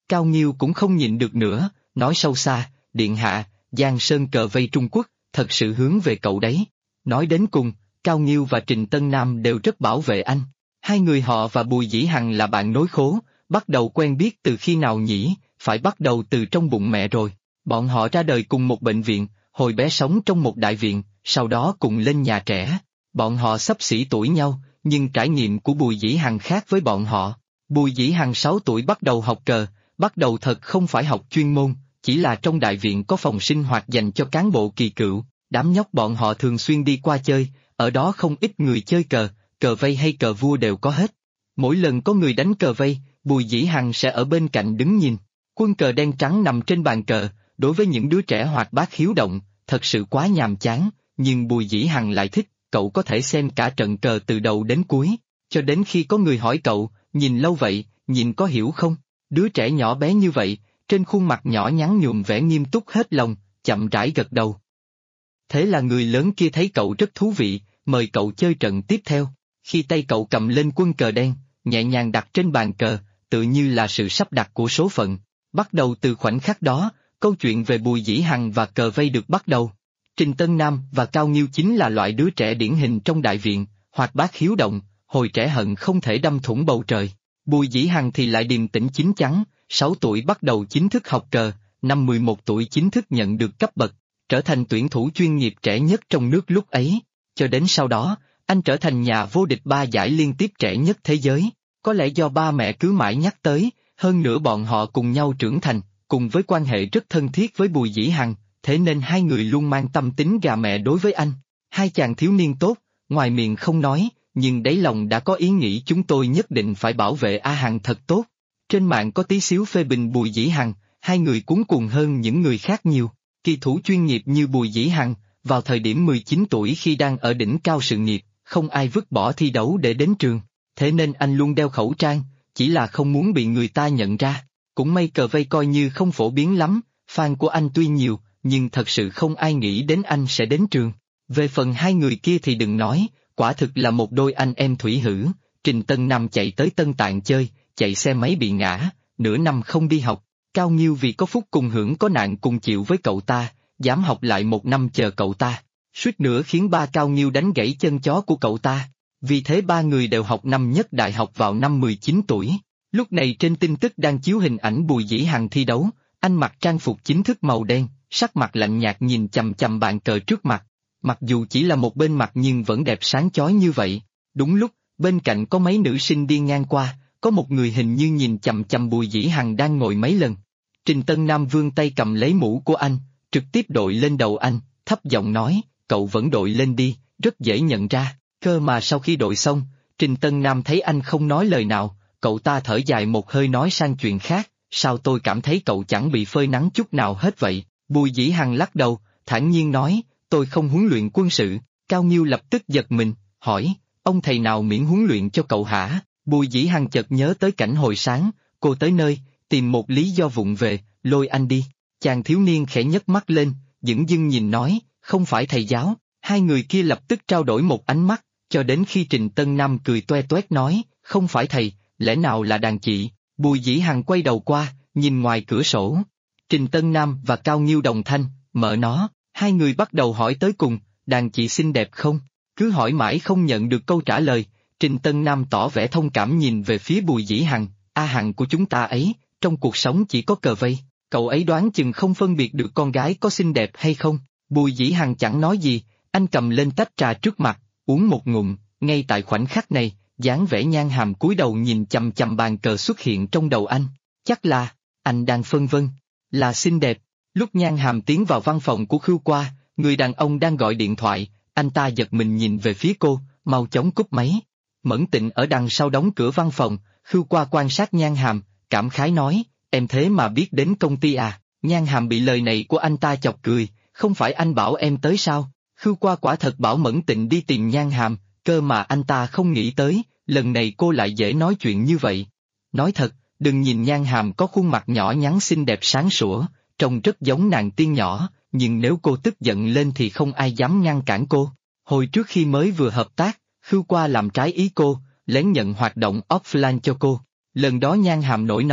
Cao Nghiêu cũng không nhịn được nữa, nói sâu xa, điện hạ, Giang Sơn cờ vây Trung Quốc, thật sự hướng về cậu đấy. Nói đến cùng, Cao Nghiêu và Trình Tân Nam đều rất bảo vệ anh. Hai người họ và Bùi Dĩ Hằng là bạn nối khố, bắt đầu quen biết từ khi nào nhỉ, phải bắt đầu từ trong bụng mẹ rồi. Bọn họ ra đời cùng một bệnh viện, hồi bé sống trong một đại viện, sau đó cùng lên nhà trẻ. Bọn họ xấp xỉ tuổi nhau, nhưng trải nghiệm của Bùi Dĩ Hằng khác với bọn họ. Bùi Dĩ Hằng 6 tuổi bắt đầu học cờ, bắt đầu thật không phải học chuyên môn, chỉ là trong đại viện có phòng sinh hoạt dành cho cán bộ kỳ cựu, đám nhóc bọn họ thường xuyên đi qua chơi, ở đó không ít người chơi cờ, cờ vây hay cờ vua đều có hết. Mỗi lần có người đánh cờ vây, Bùi Dĩ Hằng sẽ ở bên cạnh đứng nhìn. Quân cờ đen trắng nằm trên bàn cờ, đối với những đứa trẻ hoạt bát hiếu động, thật sự quá nhàm chán, nhưng Bùi Dĩ Hằng lại thích, cậu có thể xem cả trận cờ từ đầu đến cuối, cho đến khi có người hỏi cậu, nhìn lâu vậy, nhìn có hiểu không? Đứa trẻ nhỏ bé như vậy, trên khuôn mặt nhỏ nhắn nhuộm vẻ nghiêm túc hết lòng, chậm rãi gật đầu. Thế là người lớn kia thấy cậu rất thú vị, mời cậu chơi trận tiếp theo. Khi tay cậu cầm lên quân cờ đen, nhẹ nhàng đặt trên bàn cờ, tự như là sự sắp đặt của số phận. Bắt đầu từ khoảnh khắc đó, câu chuyện về Bùi Dĩ Hằng và cờ vây được bắt đầu. Trình Tân Nam và Cao Nghiêu chính là loại đứa trẻ điển hình trong đại viện, hoạt bát hiếu động, hồi trẻ hận không thể đâm thủng bầu trời. Bùi Dĩ Hằng thì lại điềm tĩnh chín chắn, 6 tuổi bắt đầu chính thức học cờ, năm 11 tuổi chính thức nhận được cấp bậc, trở thành tuyển thủ chuyên nghiệp trẻ nhất trong nước lúc ấy. Cho đến sau đó, anh trở thành nhà vô địch 3 giải liên tiếp trẻ nhất thế giới. Có lẽ do ba mẹ cứ mãi nhắc tới, hơn nữa bọn họ cùng nhau trưởng thành, cùng với quan hệ rất thân thiết với Bùi Dĩ Hằng, thế nên hai người luôn mang tâm tính gà mẹ đối với anh. Hai chàng thiếu niên tốt, ngoài miệng không nói, nhưng đáy lòng đã có ý nghĩ chúng tôi nhất định phải bảo vệ A Hằng thật tốt. Trên mạng có tí xíu phê bình Bùi Dĩ Hằng, hai người cuống cuồng hơn những người khác nhiều. Kỳ thủ chuyên nghiệp như Bùi Dĩ Hằng, vào thời điểm 19 tuổi khi đang ở đỉnh cao sự nghiệp, không ai vứt bỏ thi đấu để đến trường. Thế nên anh luôn đeo khẩu trang, chỉ là không muốn bị người ta nhận ra. Cũng may cờ vây coi như không phổ biến lắm, fan của anh tuy nhiều, nhưng thật sự không ai nghĩ đến anh sẽ đến trường. Về phần hai người kia thì đừng nói, quả thực là một đôi anh em thủy hữ. Trình Tân Nam chạy tới Tân Tạng chơi, chạy xe máy bị ngã, nửa năm không đi học. Cao Nghiêu vì có phúc cùng hưởng có nạn cùng chịu với cậu ta, dám học lại 1 năm chờ cậu ta. Suýt nữa khiến ba Cao Nghiêu đánh gãy chân chó của cậu ta. Vì thế ba người đều học năm nhất đại học vào năm 19 tuổi. Lúc này trên tin tức đang chiếu hình ảnh Bùi Dĩ Hằng thi đấu, anh mặc trang phục chính thức màu đen, sắc mặt lạnh nhạt nhìn chằm chằm bàn cờ trước mặt. Mặc dù chỉ là một bên mặt nhưng vẫn đẹp sáng chói như vậy. Đúng lúc, bên cạnh có mấy nữ sinh đi ngang qua, có một người hình như nhìn chằm chằm Bùi Dĩ Hằng đang ngồi mấy lần. Trình Tân Nam vươn tay cầm lấy mũ của anh, trực tiếp đội lên đầu anh, thấp giọng nói, cậu vẫn đội lên đi, rất dễ nhận ra. Cơ mà sau khi đội xong, Trình Tân Nam thấy anh không nói lời nào, cậu ta thở dài một hơi nói sang chuyện khác, sao tôi cảm thấy cậu chẳng bị phơi nắng chút nào hết vậy. Bùi Dĩ Hằng lắc đầu, thản nhiên nói, tôi không huấn luyện quân sự. Cao Nghiêu lập tức giật mình, hỏi, ông thầy nào miễn huấn luyện cho cậu hả? Bùi Dĩ Hằng chợt nhớ tới cảnh hồi sáng, cô tới nơi, tìm một lý do vụng về, lôi anh đi. Chàng thiếu niên khẽ nhấc mắt lên, dửng dưng nhìn nói, không phải thầy giáo. Hai người kia lập tức trao đổi một ánh mắt, cho đến khi Trình Tân Nam cười toe toét nói, không phải thầy, lẽ nào là đàn chị? Bùi Dĩ Hằng quay đầu qua, nhìn ngoài cửa sổ. Trình Tân Nam và Cao Nghiêu đồng thanh, mở nó, hai người bắt đầu hỏi tới cùng, đàn chị xinh đẹp không? Cứ hỏi mãi không nhận được câu trả lời, Trình Tân Nam tỏ vẻ thông cảm nhìn về phía Bùi Dĩ Hằng, A Hằng của chúng ta ấy, trong cuộc sống chỉ có cờ vây, cậu ấy đoán chừng không phân biệt được con gái có xinh đẹp hay không. Bùi Dĩ Hằng chẳng nói gì, anh cầm lên tách trà trước mặt, uống một ngụm, ngay tại khoảnh khắc này, dáng vẻ Nhan Hàm cúi đầu nhìn chằm chằm bàn cờ xuất hiện trong đầu anh, chắc là, anh đang phân vân, là xinh đẹp. Lúc Nhan Hàm tiến vào văn phòng của Khưu Qua, người đàn ông đang gọi điện thoại, anh ta giật mình nhìn về phía cô, mau chóng cúp máy. Mẫn Tịnh ở đằng sau đóng cửa văn phòng, Khưu Qua quan sát Nhan Hàm, cảm khái nói, em thế mà biết đến công ty à? Nhan Hàm bị lời này của anh ta chọc cười, không phải anh bảo em tới sao? Khưu Qua quả thật bảo Mẫn Tịnh đi tìm Nhan Hàm, cơ mà anh ta không nghĩ tới, lần này cô lại dễ nói chuyện như vậy. Nói thật, đừng nhìn Nhan Hàm có khuôn mặt nhỏ nhắn xinh đẹp sáng sủa, trông rất giống nàng tiên nhỏ, nhưng nếu cô tức giận lên thì không ai dám ngăn cản cô. Hồi trước khi mới vừa hợp tác, Khưu Qua làm trái ý cô, lén nhận hoạt động offline cho cô. Lần đó Nhan Hàm nổi nóng,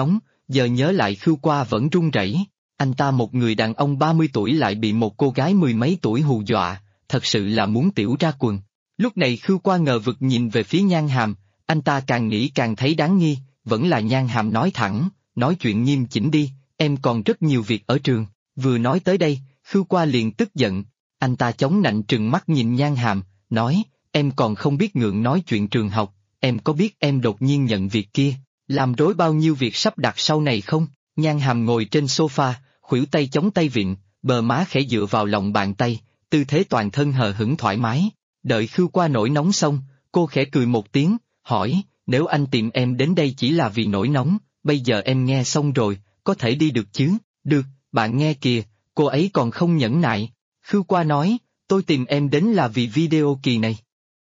giờ nhớ lại Khưu Qua vẫn run rẩy. Anh ta một người đàn ông 30 tuổi lại bị một cô gái mười mấy tuổi hù dọa, thật sự là muốn tiểu ra quần. Lúc này Khưu Qua ngờ vực nhìn về phía Nhan Hàm, anh ta càng nghĩ càng thấy đáng nghi, vẫn là Nhan Hàm nói thẳng, nói chuyện nghiêm chỉnh đi, em còn rất nhiều việc ở trường. Vừa nói tới đây, Khưu Qua liền tức giận, anh ta chống nạnh trừng mắt nhìn Nhan Hàm, nói, em còn không biết ngượng nói chuyện trường học, em có biết em đột nhiên nhận việc kia, làm rối bao nhiêu việc sắp đặt sau này không? Nhan Hàm ngồi trên sofa, khuỷu tay chống tay vịn, bờ má khẽ dựa vào lòng bàn tay, tư thế toàn thân hờ hững thoải mái. Đợi Khưu Qua nổi nóng xong, cô khẽ cười một tiếng, hỏi, nếu anh tìm em đến đây chỉ là vì nổi nóng, bây giờ em nghe xong rồi, có thể đi được chứ? Được, bạn nghe kìa, cô ấy còn không nhẫn nại. Khưu Qua nói, tôi tìm em đến là vì video kỳ này.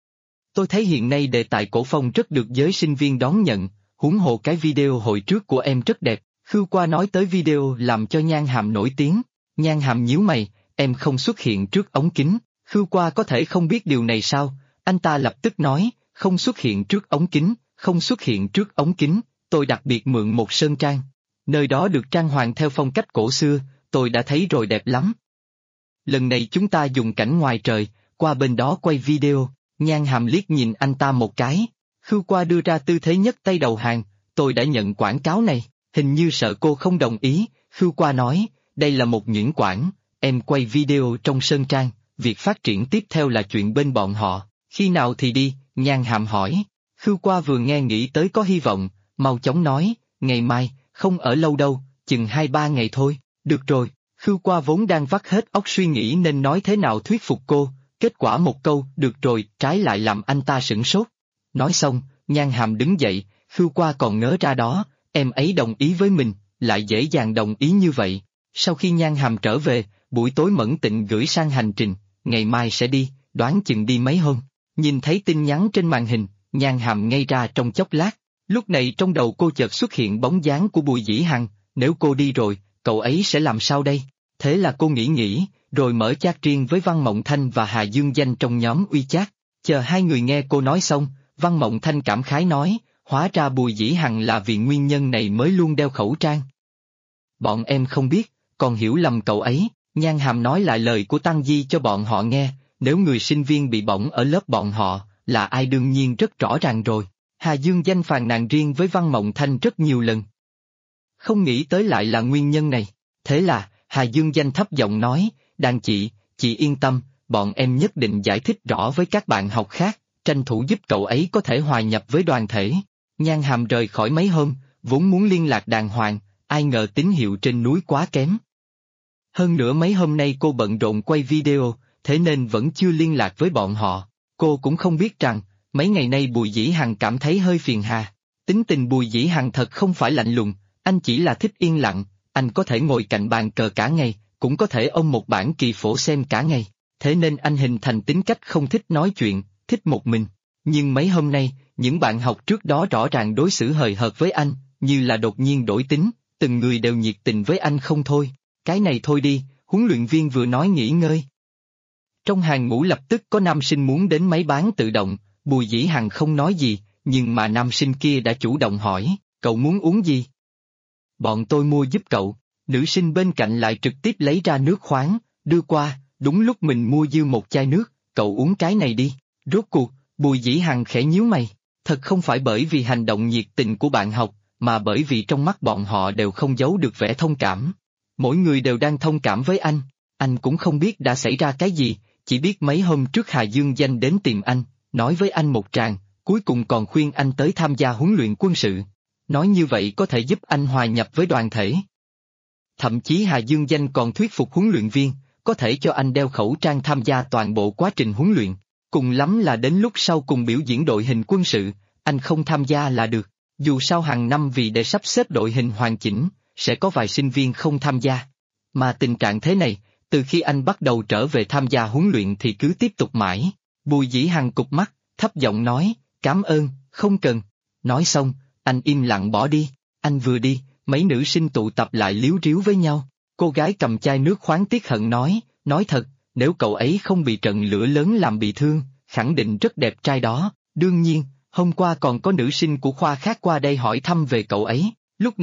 Tôi thấy hiện nay đề tài cổ phong rất được giới sinh viên đón nhận, huống hồ cái video hồi trước của em rất đẹp. Khưu Qua nói tới video làm cho Nhan Hàm nổi tiếng. Nhan Hàm nhíu mày, em không xuất hiện trước ống kính. Khưu Qua có thể không biết điều này sao? Anh ta lập tức nói, không xuất hiện trước ống kính, không xuất hiện trước ống kính, tôi đặc biệt mượn một sơn trang. Nơi đó được trang hoàng theo phong cách cổ xưa, tôi đã thấy rồi đẹp lắm. Lần này chúng ta dùng cảnh ngoài trời, qua bên đó quay video. Nhan Hàm liếc nhìn anh ta một cái. Khưu Qua đưa ra tư thế nhấc tay đầu hàng, tôi đã nhận quảng cáo này, hình như sợ cô không đồng ý. Khưu Qua nói, đây là một nhuyễn quảng, em quay video trong sơn trang, việc phát triển tiếp theo là chuyện bên bọn họ, khi nào thì đi? Nhan Hàm hỏi. Khưu Qua vừa nghe nghĩ tới có hy vọng, mau chóng nói, ngày mai, không ở lâu đâu, chừng 2-3 ngày thôi. Được rồi. Khưu Qua vốn đang vắt hết óc suy nghĩ nên nói thế nào thuyết phục cô, kết quả một câu được rồi trái lại làm anh ta sửng sốt. Nói xong, Nhan Hàm đứng dậy, Khưu Qua còn ngớ ra đó, em ấy đồng ý với mình, lại dễ dàng đồng ý như vậy. Sau khi Nhan Hàm trở về, buổi tối Mẫn Tịnh gửi sang hành trình, ngày mai sẽ đi, đoán chừng đi mấy hôm. Nhìn thấy tin nhắn trên màn hình, Nhan Hàm ngây ra trong chốc lát, lúc này trong đầu cô chợt xuất hiện bóng dáng của Bùi Dĩ Hằng, nếu cô đi rồi, cậu ấy sẽ làm sao đây? Thế là cô nghĩ, rồi mở chat riêng với Văn Mộng Thanh và Hà Dương Danh trong nhóm WeChat. Chờ hai người nghe cô nói xong, Văn Mộng Thanh cảm khái nói, hóa ra Bùi Dĩ Hằng là vì nguyên nhân này mới luôn đeo khẩu trang. Bọn em không biết, còn hiểu lầm cậu ấy. Nhan Hàm nói lại lời của Tăng Di cho bọn họ nghe, nếu người sinh viên bị bỏng ở lớp bọn họ, là ai đương nhiên rất rõ ràng rồi. Hà Dương Danh phàn nàn riêng với Văn Mộng Thanh rất nhiều lần. Không nghĩ tới lại là nguyên nhân này. Thế là, Hà Dương Danh thấp giọng nói, đàn chị yên tâm, bọn em nhất định giải thích rõ với các bạn học khác, tranh thủ giúp cậu ấy có thể hòa nhập với đoàn thể. Nhan Hàm rời khỏi mấy hôm, vốn muốn liên lạc đàng hoàng, ai ngờ tín hiệu trên núi quá kém. Hơn nữa mấy hôm nay cô bận rộn quay video, thế nên vẫn chưa liên lạc với bọn họ. Cô cũng không biết rằng, mấy ngày nay Bùi Dĩ Hằng cảm thấy hơi phiền hà. Tính tình Bùi Dĩ Hằng thật không phải lạnh lùng, anh chỉ là thích yên lặng, anh có thể ngồi cạnh bàn cờ cả ngày, cũng có thể ôm một bản kỳ phổ xem cả ngày. Thế nên anh hình thành tính cách không thích nói chuyện, thích một mình. Nhưng mấy hôm nay, những bạn học trước đó rõ ràng đối xử hời hợt với anh, như là đột nhiên đổi tính, từng người đều nhiệt tình với anh không thôi. Cái này thôi đi, huấn luyện viên vừa nói nghỉ ngơi. Trong hàng ngũ lập tức có nam sinh muốn đến máy bán tự động, Bùi Dĩ Hằng không nói gì, nhưng mà nam sinh kia đã chủ động hỏi, cậu muốn uống gì? Bọn tôi mua giúp cậu. Nữ sinh bên cạnh lại trực tiếp lấy ra nước khoáng, đưa qua, đúng lúc mình mua dư một chai nước, cậu uống cái này đi. Rốt cuộc, Bùi Dĩ Hằng khẽ nhíu mày, thật không phải bởi vì hành động nhiệt tình của bạn học, mà bởi vì trong mắt bọn họ đều không giấu được vẻ thông cảm. Mỗi người đều đang thông cảm với anh cũng không biết đã xảy ra cái gì, chỉ biết mấy hôm trước Hà Dương Danh đến tìm anh, nói với anh một tràng, cuối cùng còn khuyên anh tới tham gia huấn luyện quân sự. Nói như vậy có thể giúp anh hòa nhập với đoàn thể. Thậm chí Hà Dương Danh còn thuyết phục huấn luyện viên, có thể cho anh đeo khẩu trang tham gia toàn bộ quá trình huấn luyện, cùng lắm là đến lúc sau cùng biểu diễn đội hình quân sự, anh không tham gia là được, dù sao hàng năm vì để sắp xếp đội hình hoàn chỉnh, sẽ có vài sinh viên không tham gia. Mà tình trạng thế này, từ khi anh bắt đầu trở về tham gia huấn luyện thì cứ tiếp tục mãi. Bùi Dĩ Hằng cụp mắt, thấp giọng nói, cảm ơn, không cần. Nói xong, anh im lặng bỏ đi, anh vừa đi, mấy nữ sinh tụ tập lại líu ríu với nhau. Cô gái cầm chai nước khoáng tiếc hận nói thật, nếu cậu ấy không bị trận lửa lớn làm bị thương, khẳng định rất đẹp trai đó. Đương nhiên, hôm qua còn có nữ sinh của khoa khác qua đây hỏi thăm về cậu ấy. Lúc này,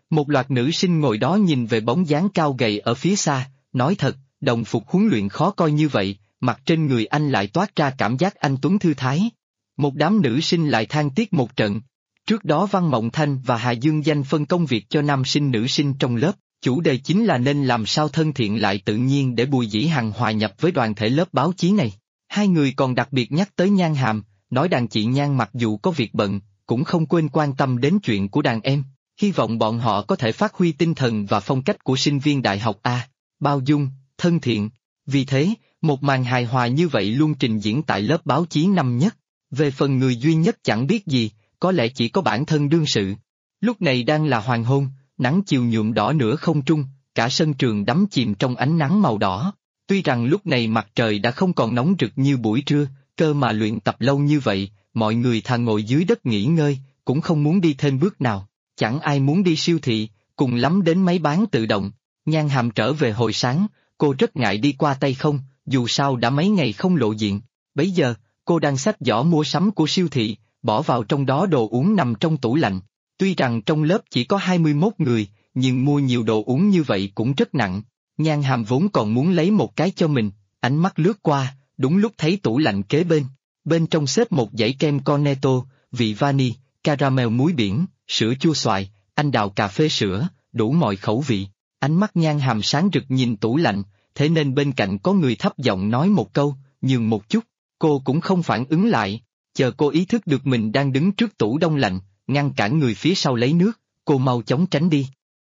Một loạt nữ sinh ngồi đó nhìn về bóng dáng cao gầy ở phía xa, nói thật, đồng phục huấn luyện khó coi như vậy, mặc trên người anh lại toát ra cảm giác anh tuấn thư thái. Một đám nữ sinh lại than tiếc một trận. Trước đó Văn Mộng Thanh và Hà Dương Danh phân công việc cho nam sinh nữ sinh trong lớp, chủ đề chính là nên làm sao thân thiện lại tự nhiên để Bùi Dĩ Hằng hòa nhập với đoàn thể lớp báo chí này. Hai người còn đặc biệt nhắc tới Nhan Hàm, nói đàn chị Nhan mặc dù có việc bận, cũng không quên quan tâm đến chuyện của đàn em, hy vọng bọn họ có thể phát huy tinh thần và phong cách của sinh viên đại học A, bao dung, thân thiện. Vì thế, một màn hài hòa như vậy luôn trình diễn tại lớp báo chí năm nhất. Về phần người duy nhất chẳng biết gì, có lẽ chỉ có bản thân đương sự. Lúc này đang là hoàng hôn, nắng chiều nhuộm đỏ nửa không trung, cả sân trường đắm chìm trong ánh nắng màu đỏ. Tuy rằng lúc này mặt trời đã không còn nóng rực như buổi trưa, cơ mà luyện tập lâu như vậy, mọi người thà ngồi dưới đất nghỉ ngơi, cũng không muốn đi thêm bước nào. Chẳng ai muốn đi siêu thị, cùng lắm đến máy bán tự động. Nhan Hàm trở về hồi sáng, cô rất ngại đi qua tay không, dù sao đã mấy ngày không lộ diện. Bấy giờ, cô đang xách giỏ mua sắm của siêu thị, bỏ vào trong đó đồ uống nằm trong tủ lạnh. Tuy rằng trong lớp chỉ có 21 người, nhưng mua nhiều đồ uống như vậy cũng rất nặng. Nhan Hàm vốn còn muốn lấy một cái cho mình, ánh mắt lướt qua, đúng lúc thấy tủ lạnh kế bên. Bên trong xếp một dãy kem Cornetto, vị vani, caramel muối biển, sữa chua xoài, anh đào cà phê sữa, đủ mọi khẩu vị. Ánh mắt Nhan Hàm sáng rực nhìn tủ lạnh, thế nên bên cạnh có người thấp giọng nói một câu, nhường một chút, cô cũng không phản ứng lại. Chờ cô ý thức được mình đang đứng trước tủ đông lạnh, ngăn cản người phía sau lấy nước, cô mau chóng tránh đi.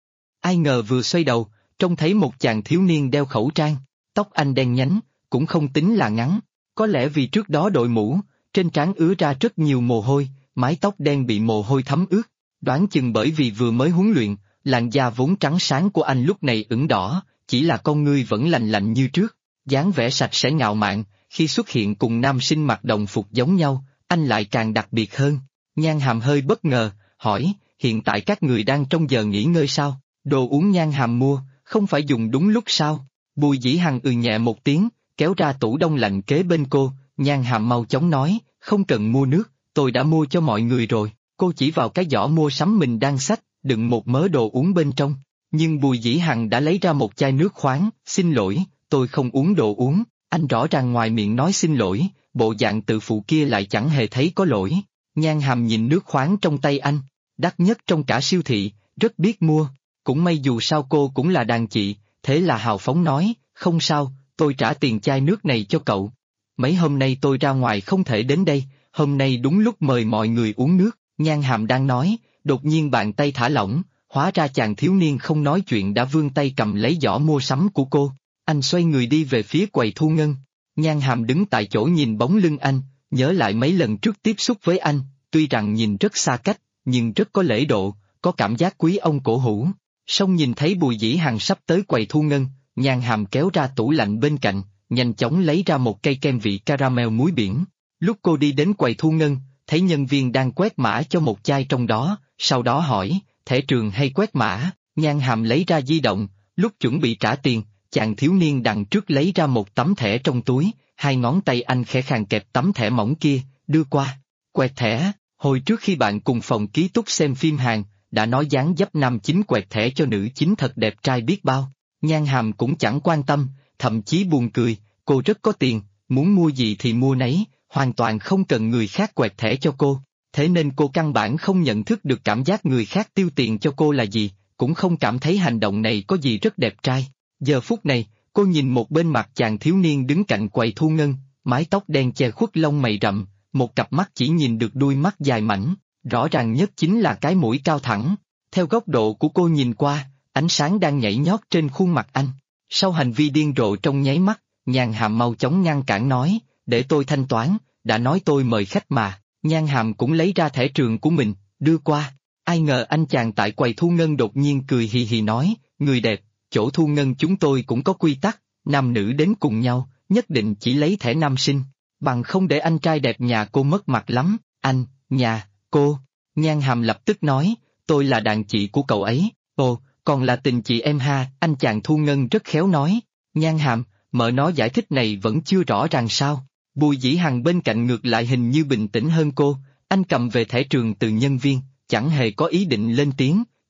Ai ngờ vừa xoay đầu, trông thấy một chàng thiếu niên đeo khẩu trang, tóc anh đen nhánh, cũng không tính là ngắn, có lẽ vì trước đó đội mũ, trên trán ứa ra rất nhiều mồ hôi, mái tóc đen bị mồ hôi thấm ướt, đoán chừng bởi vì vừa mới huấn luyện, làn da vốn trắng sáng của anh lúc này ửng đỏ, chỉ là con ngươi vẫn lành lạnh như trước, dáng vẻ sạch sẽ ngạo mạn, khi xuất hiện cùng nam sinh mặc đồng phục giống nhau, anh lại càng đặc biệt hơn. Nhan Hàm hơi bất ngờ, hỏi, hiện tại các người đang trong giờ nghỉ ngơi sao? Đồ uống Nhan Hàm mua, không phải dùng đúng lúc sao? Bùi Dĩ Hằng nhẹ một tiếng, kéo ra tủ đông lạnh kế bên cô, Nhan Hàm mau chóng nói, không cần mua nước, tôi đã mua cho mọi người rồi. Cô chỉ vào cái giỏ mua sắm mình đang xách, đựng một mớ đồ uống bên trong. Nhưng Bùi Dĩ Hằng đã lấy ra một chai nước khoáng, xin lỗi, tôi không uống đồ uống. Anh rõ ràng ngoài miệng nói xin lỗi, bộ dạng tự phụ kia lại chẳng hề thấy có lỗi. Nhan Hàm nhìn nước khoáng trong tay anh, đắt nhất trong cả siêu thị, rất biết mua. Cũng may dù sao cô cũng là đàn chị, thế là hào phóng nói, không sao, tôi trả tiền chai nước này cho cậu. Mấy hôm nay tôi ra ngoài không thể đến đây, hôm nay đúng lúc mời mọi người uống nước. Nhan Hàm đang nói, đột nhiên bàn tay thả lỏng, hóa ra chàng thiếu niên không nói chuyện đã vươn tay cầm lấy giỏ mua sắm của cô. Anh xoay người đi về phía quầy thu ngân. Nhan Hàm đứng tại chỗ nhìn bóng lưng anh, nhớ lại mấy lần trước tiếp xúc với anh, tuy rằng nhìn rất xa cách, nhưng rất có lễ độ, có cảm giác quý ông cổ hủ. Song nhìn thấy Bùi Dĩ Hằng sắp tới quầy thu ngân, Nhan Hàm kéo ra tủ lạnh bên cạnh, nhanh chóng lấy ra một cây kem vị caramel muối biển. Lúc cô đi đến quầy thu ngân, thấy nhân viên đang quét mã cho một chai trong đó, sau đó hỏi, thẻ trường hay quét mã? Nhan Hàm lấy ra di động, lúc chuẩn bị trả tiền, chàng thiếu niên đằng trước lấy ra một tấm thẻ trong túi, hai ngón tay anh khẽ khàng kẹp tấm thẻ mỏng kia, đưa qua. Quẹt thẻ, hồi trước khi bạn cùng phòng ký túc xem phim Hàn, đã nói dáng dấp nam chính quẹt thẻ cho nữ chính thật đẹp trai biết bao. Nhan Hàm cũng chẳng quan tâm, thậm chí buồn cười, cô rất có tiền, muốn mua gì thì mua nấy, hoàn toàn không cần người khác quẹt thẻ cho cô. Thế nên cô căn bản không nhận thức được cảm giác người khác tiêu tiền cho cô là gì, cũng không cảm thấy hành động này có gì rất đẹp trai. Giờ phút này, cô nhìn một bên mặt chàng thiếu niên đứng cạnh quầy thu ngân, mái tóc đen che khuất lông mày rậm, một cặp mắt chỉ nhìn được đuôi mắt dài mảnh, rõ ràng nhất chính là cái mũi cao thẳng. Theo góc độ của cô nhìn qua, ánh sáng đang nhảy nhót trên khuôn mặt anh. Sau hành vi điên rồ trong nháy mắt, Nhan Hàm mau chóng ngăn cản nói, để tôi thanh toán, đã nói tôi mời khách mà. Nhan Hàm cũng lấy ra thẻ trường của mình, đưa qua. Ai ngờ anh chàng tại quầy thu ngân đột nhiên cười hì hì nói, người đẹp, chỗ thu ngân chúng tôi cũng có quy tắc, nam nữ đến cùng nhau, nhất định chỉ lấy thẻ nam sinh, bằng không để anh trai đẹp nhà cô mất mặt lắm. Anh, nhà, cô. Nhan Hàm lập tức nói, tôi là đàn chị của cậu ấy. Ồ, còn là tình chị em ha, anh chàng thu ngân rất khéo nói. Nhan Hàm, mợ nó giải thích này vẫn chưa rõ ràng sao? Bùi Dĩ Hằng bên cạnh ngược lại hình như bình tĩnh hơn cô, anh cầm về thẻ trường từ nhân viên, chẳng hề có ý định lên tiếng,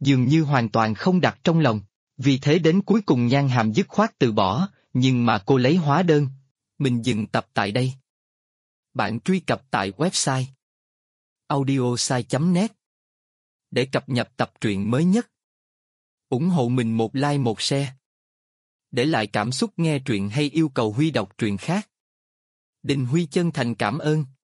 dường như hoàn toàn không đặt trong lòng. Vì thế đến cuối cùng Nhan Hàm dứt khoát từ bỏ, nhưng mà cô lấy hóa đơn. Mình dừng tập tại đây. Bạn truy cập tại website audiosai.net để cập nhật tập truyện mới nhất. Ủng hộ mình một like một share. Để lại cảm xúc nghe truyện hay yêu cầu Huy đọc truyện khác. Đình Huy chân thành cảm ơn.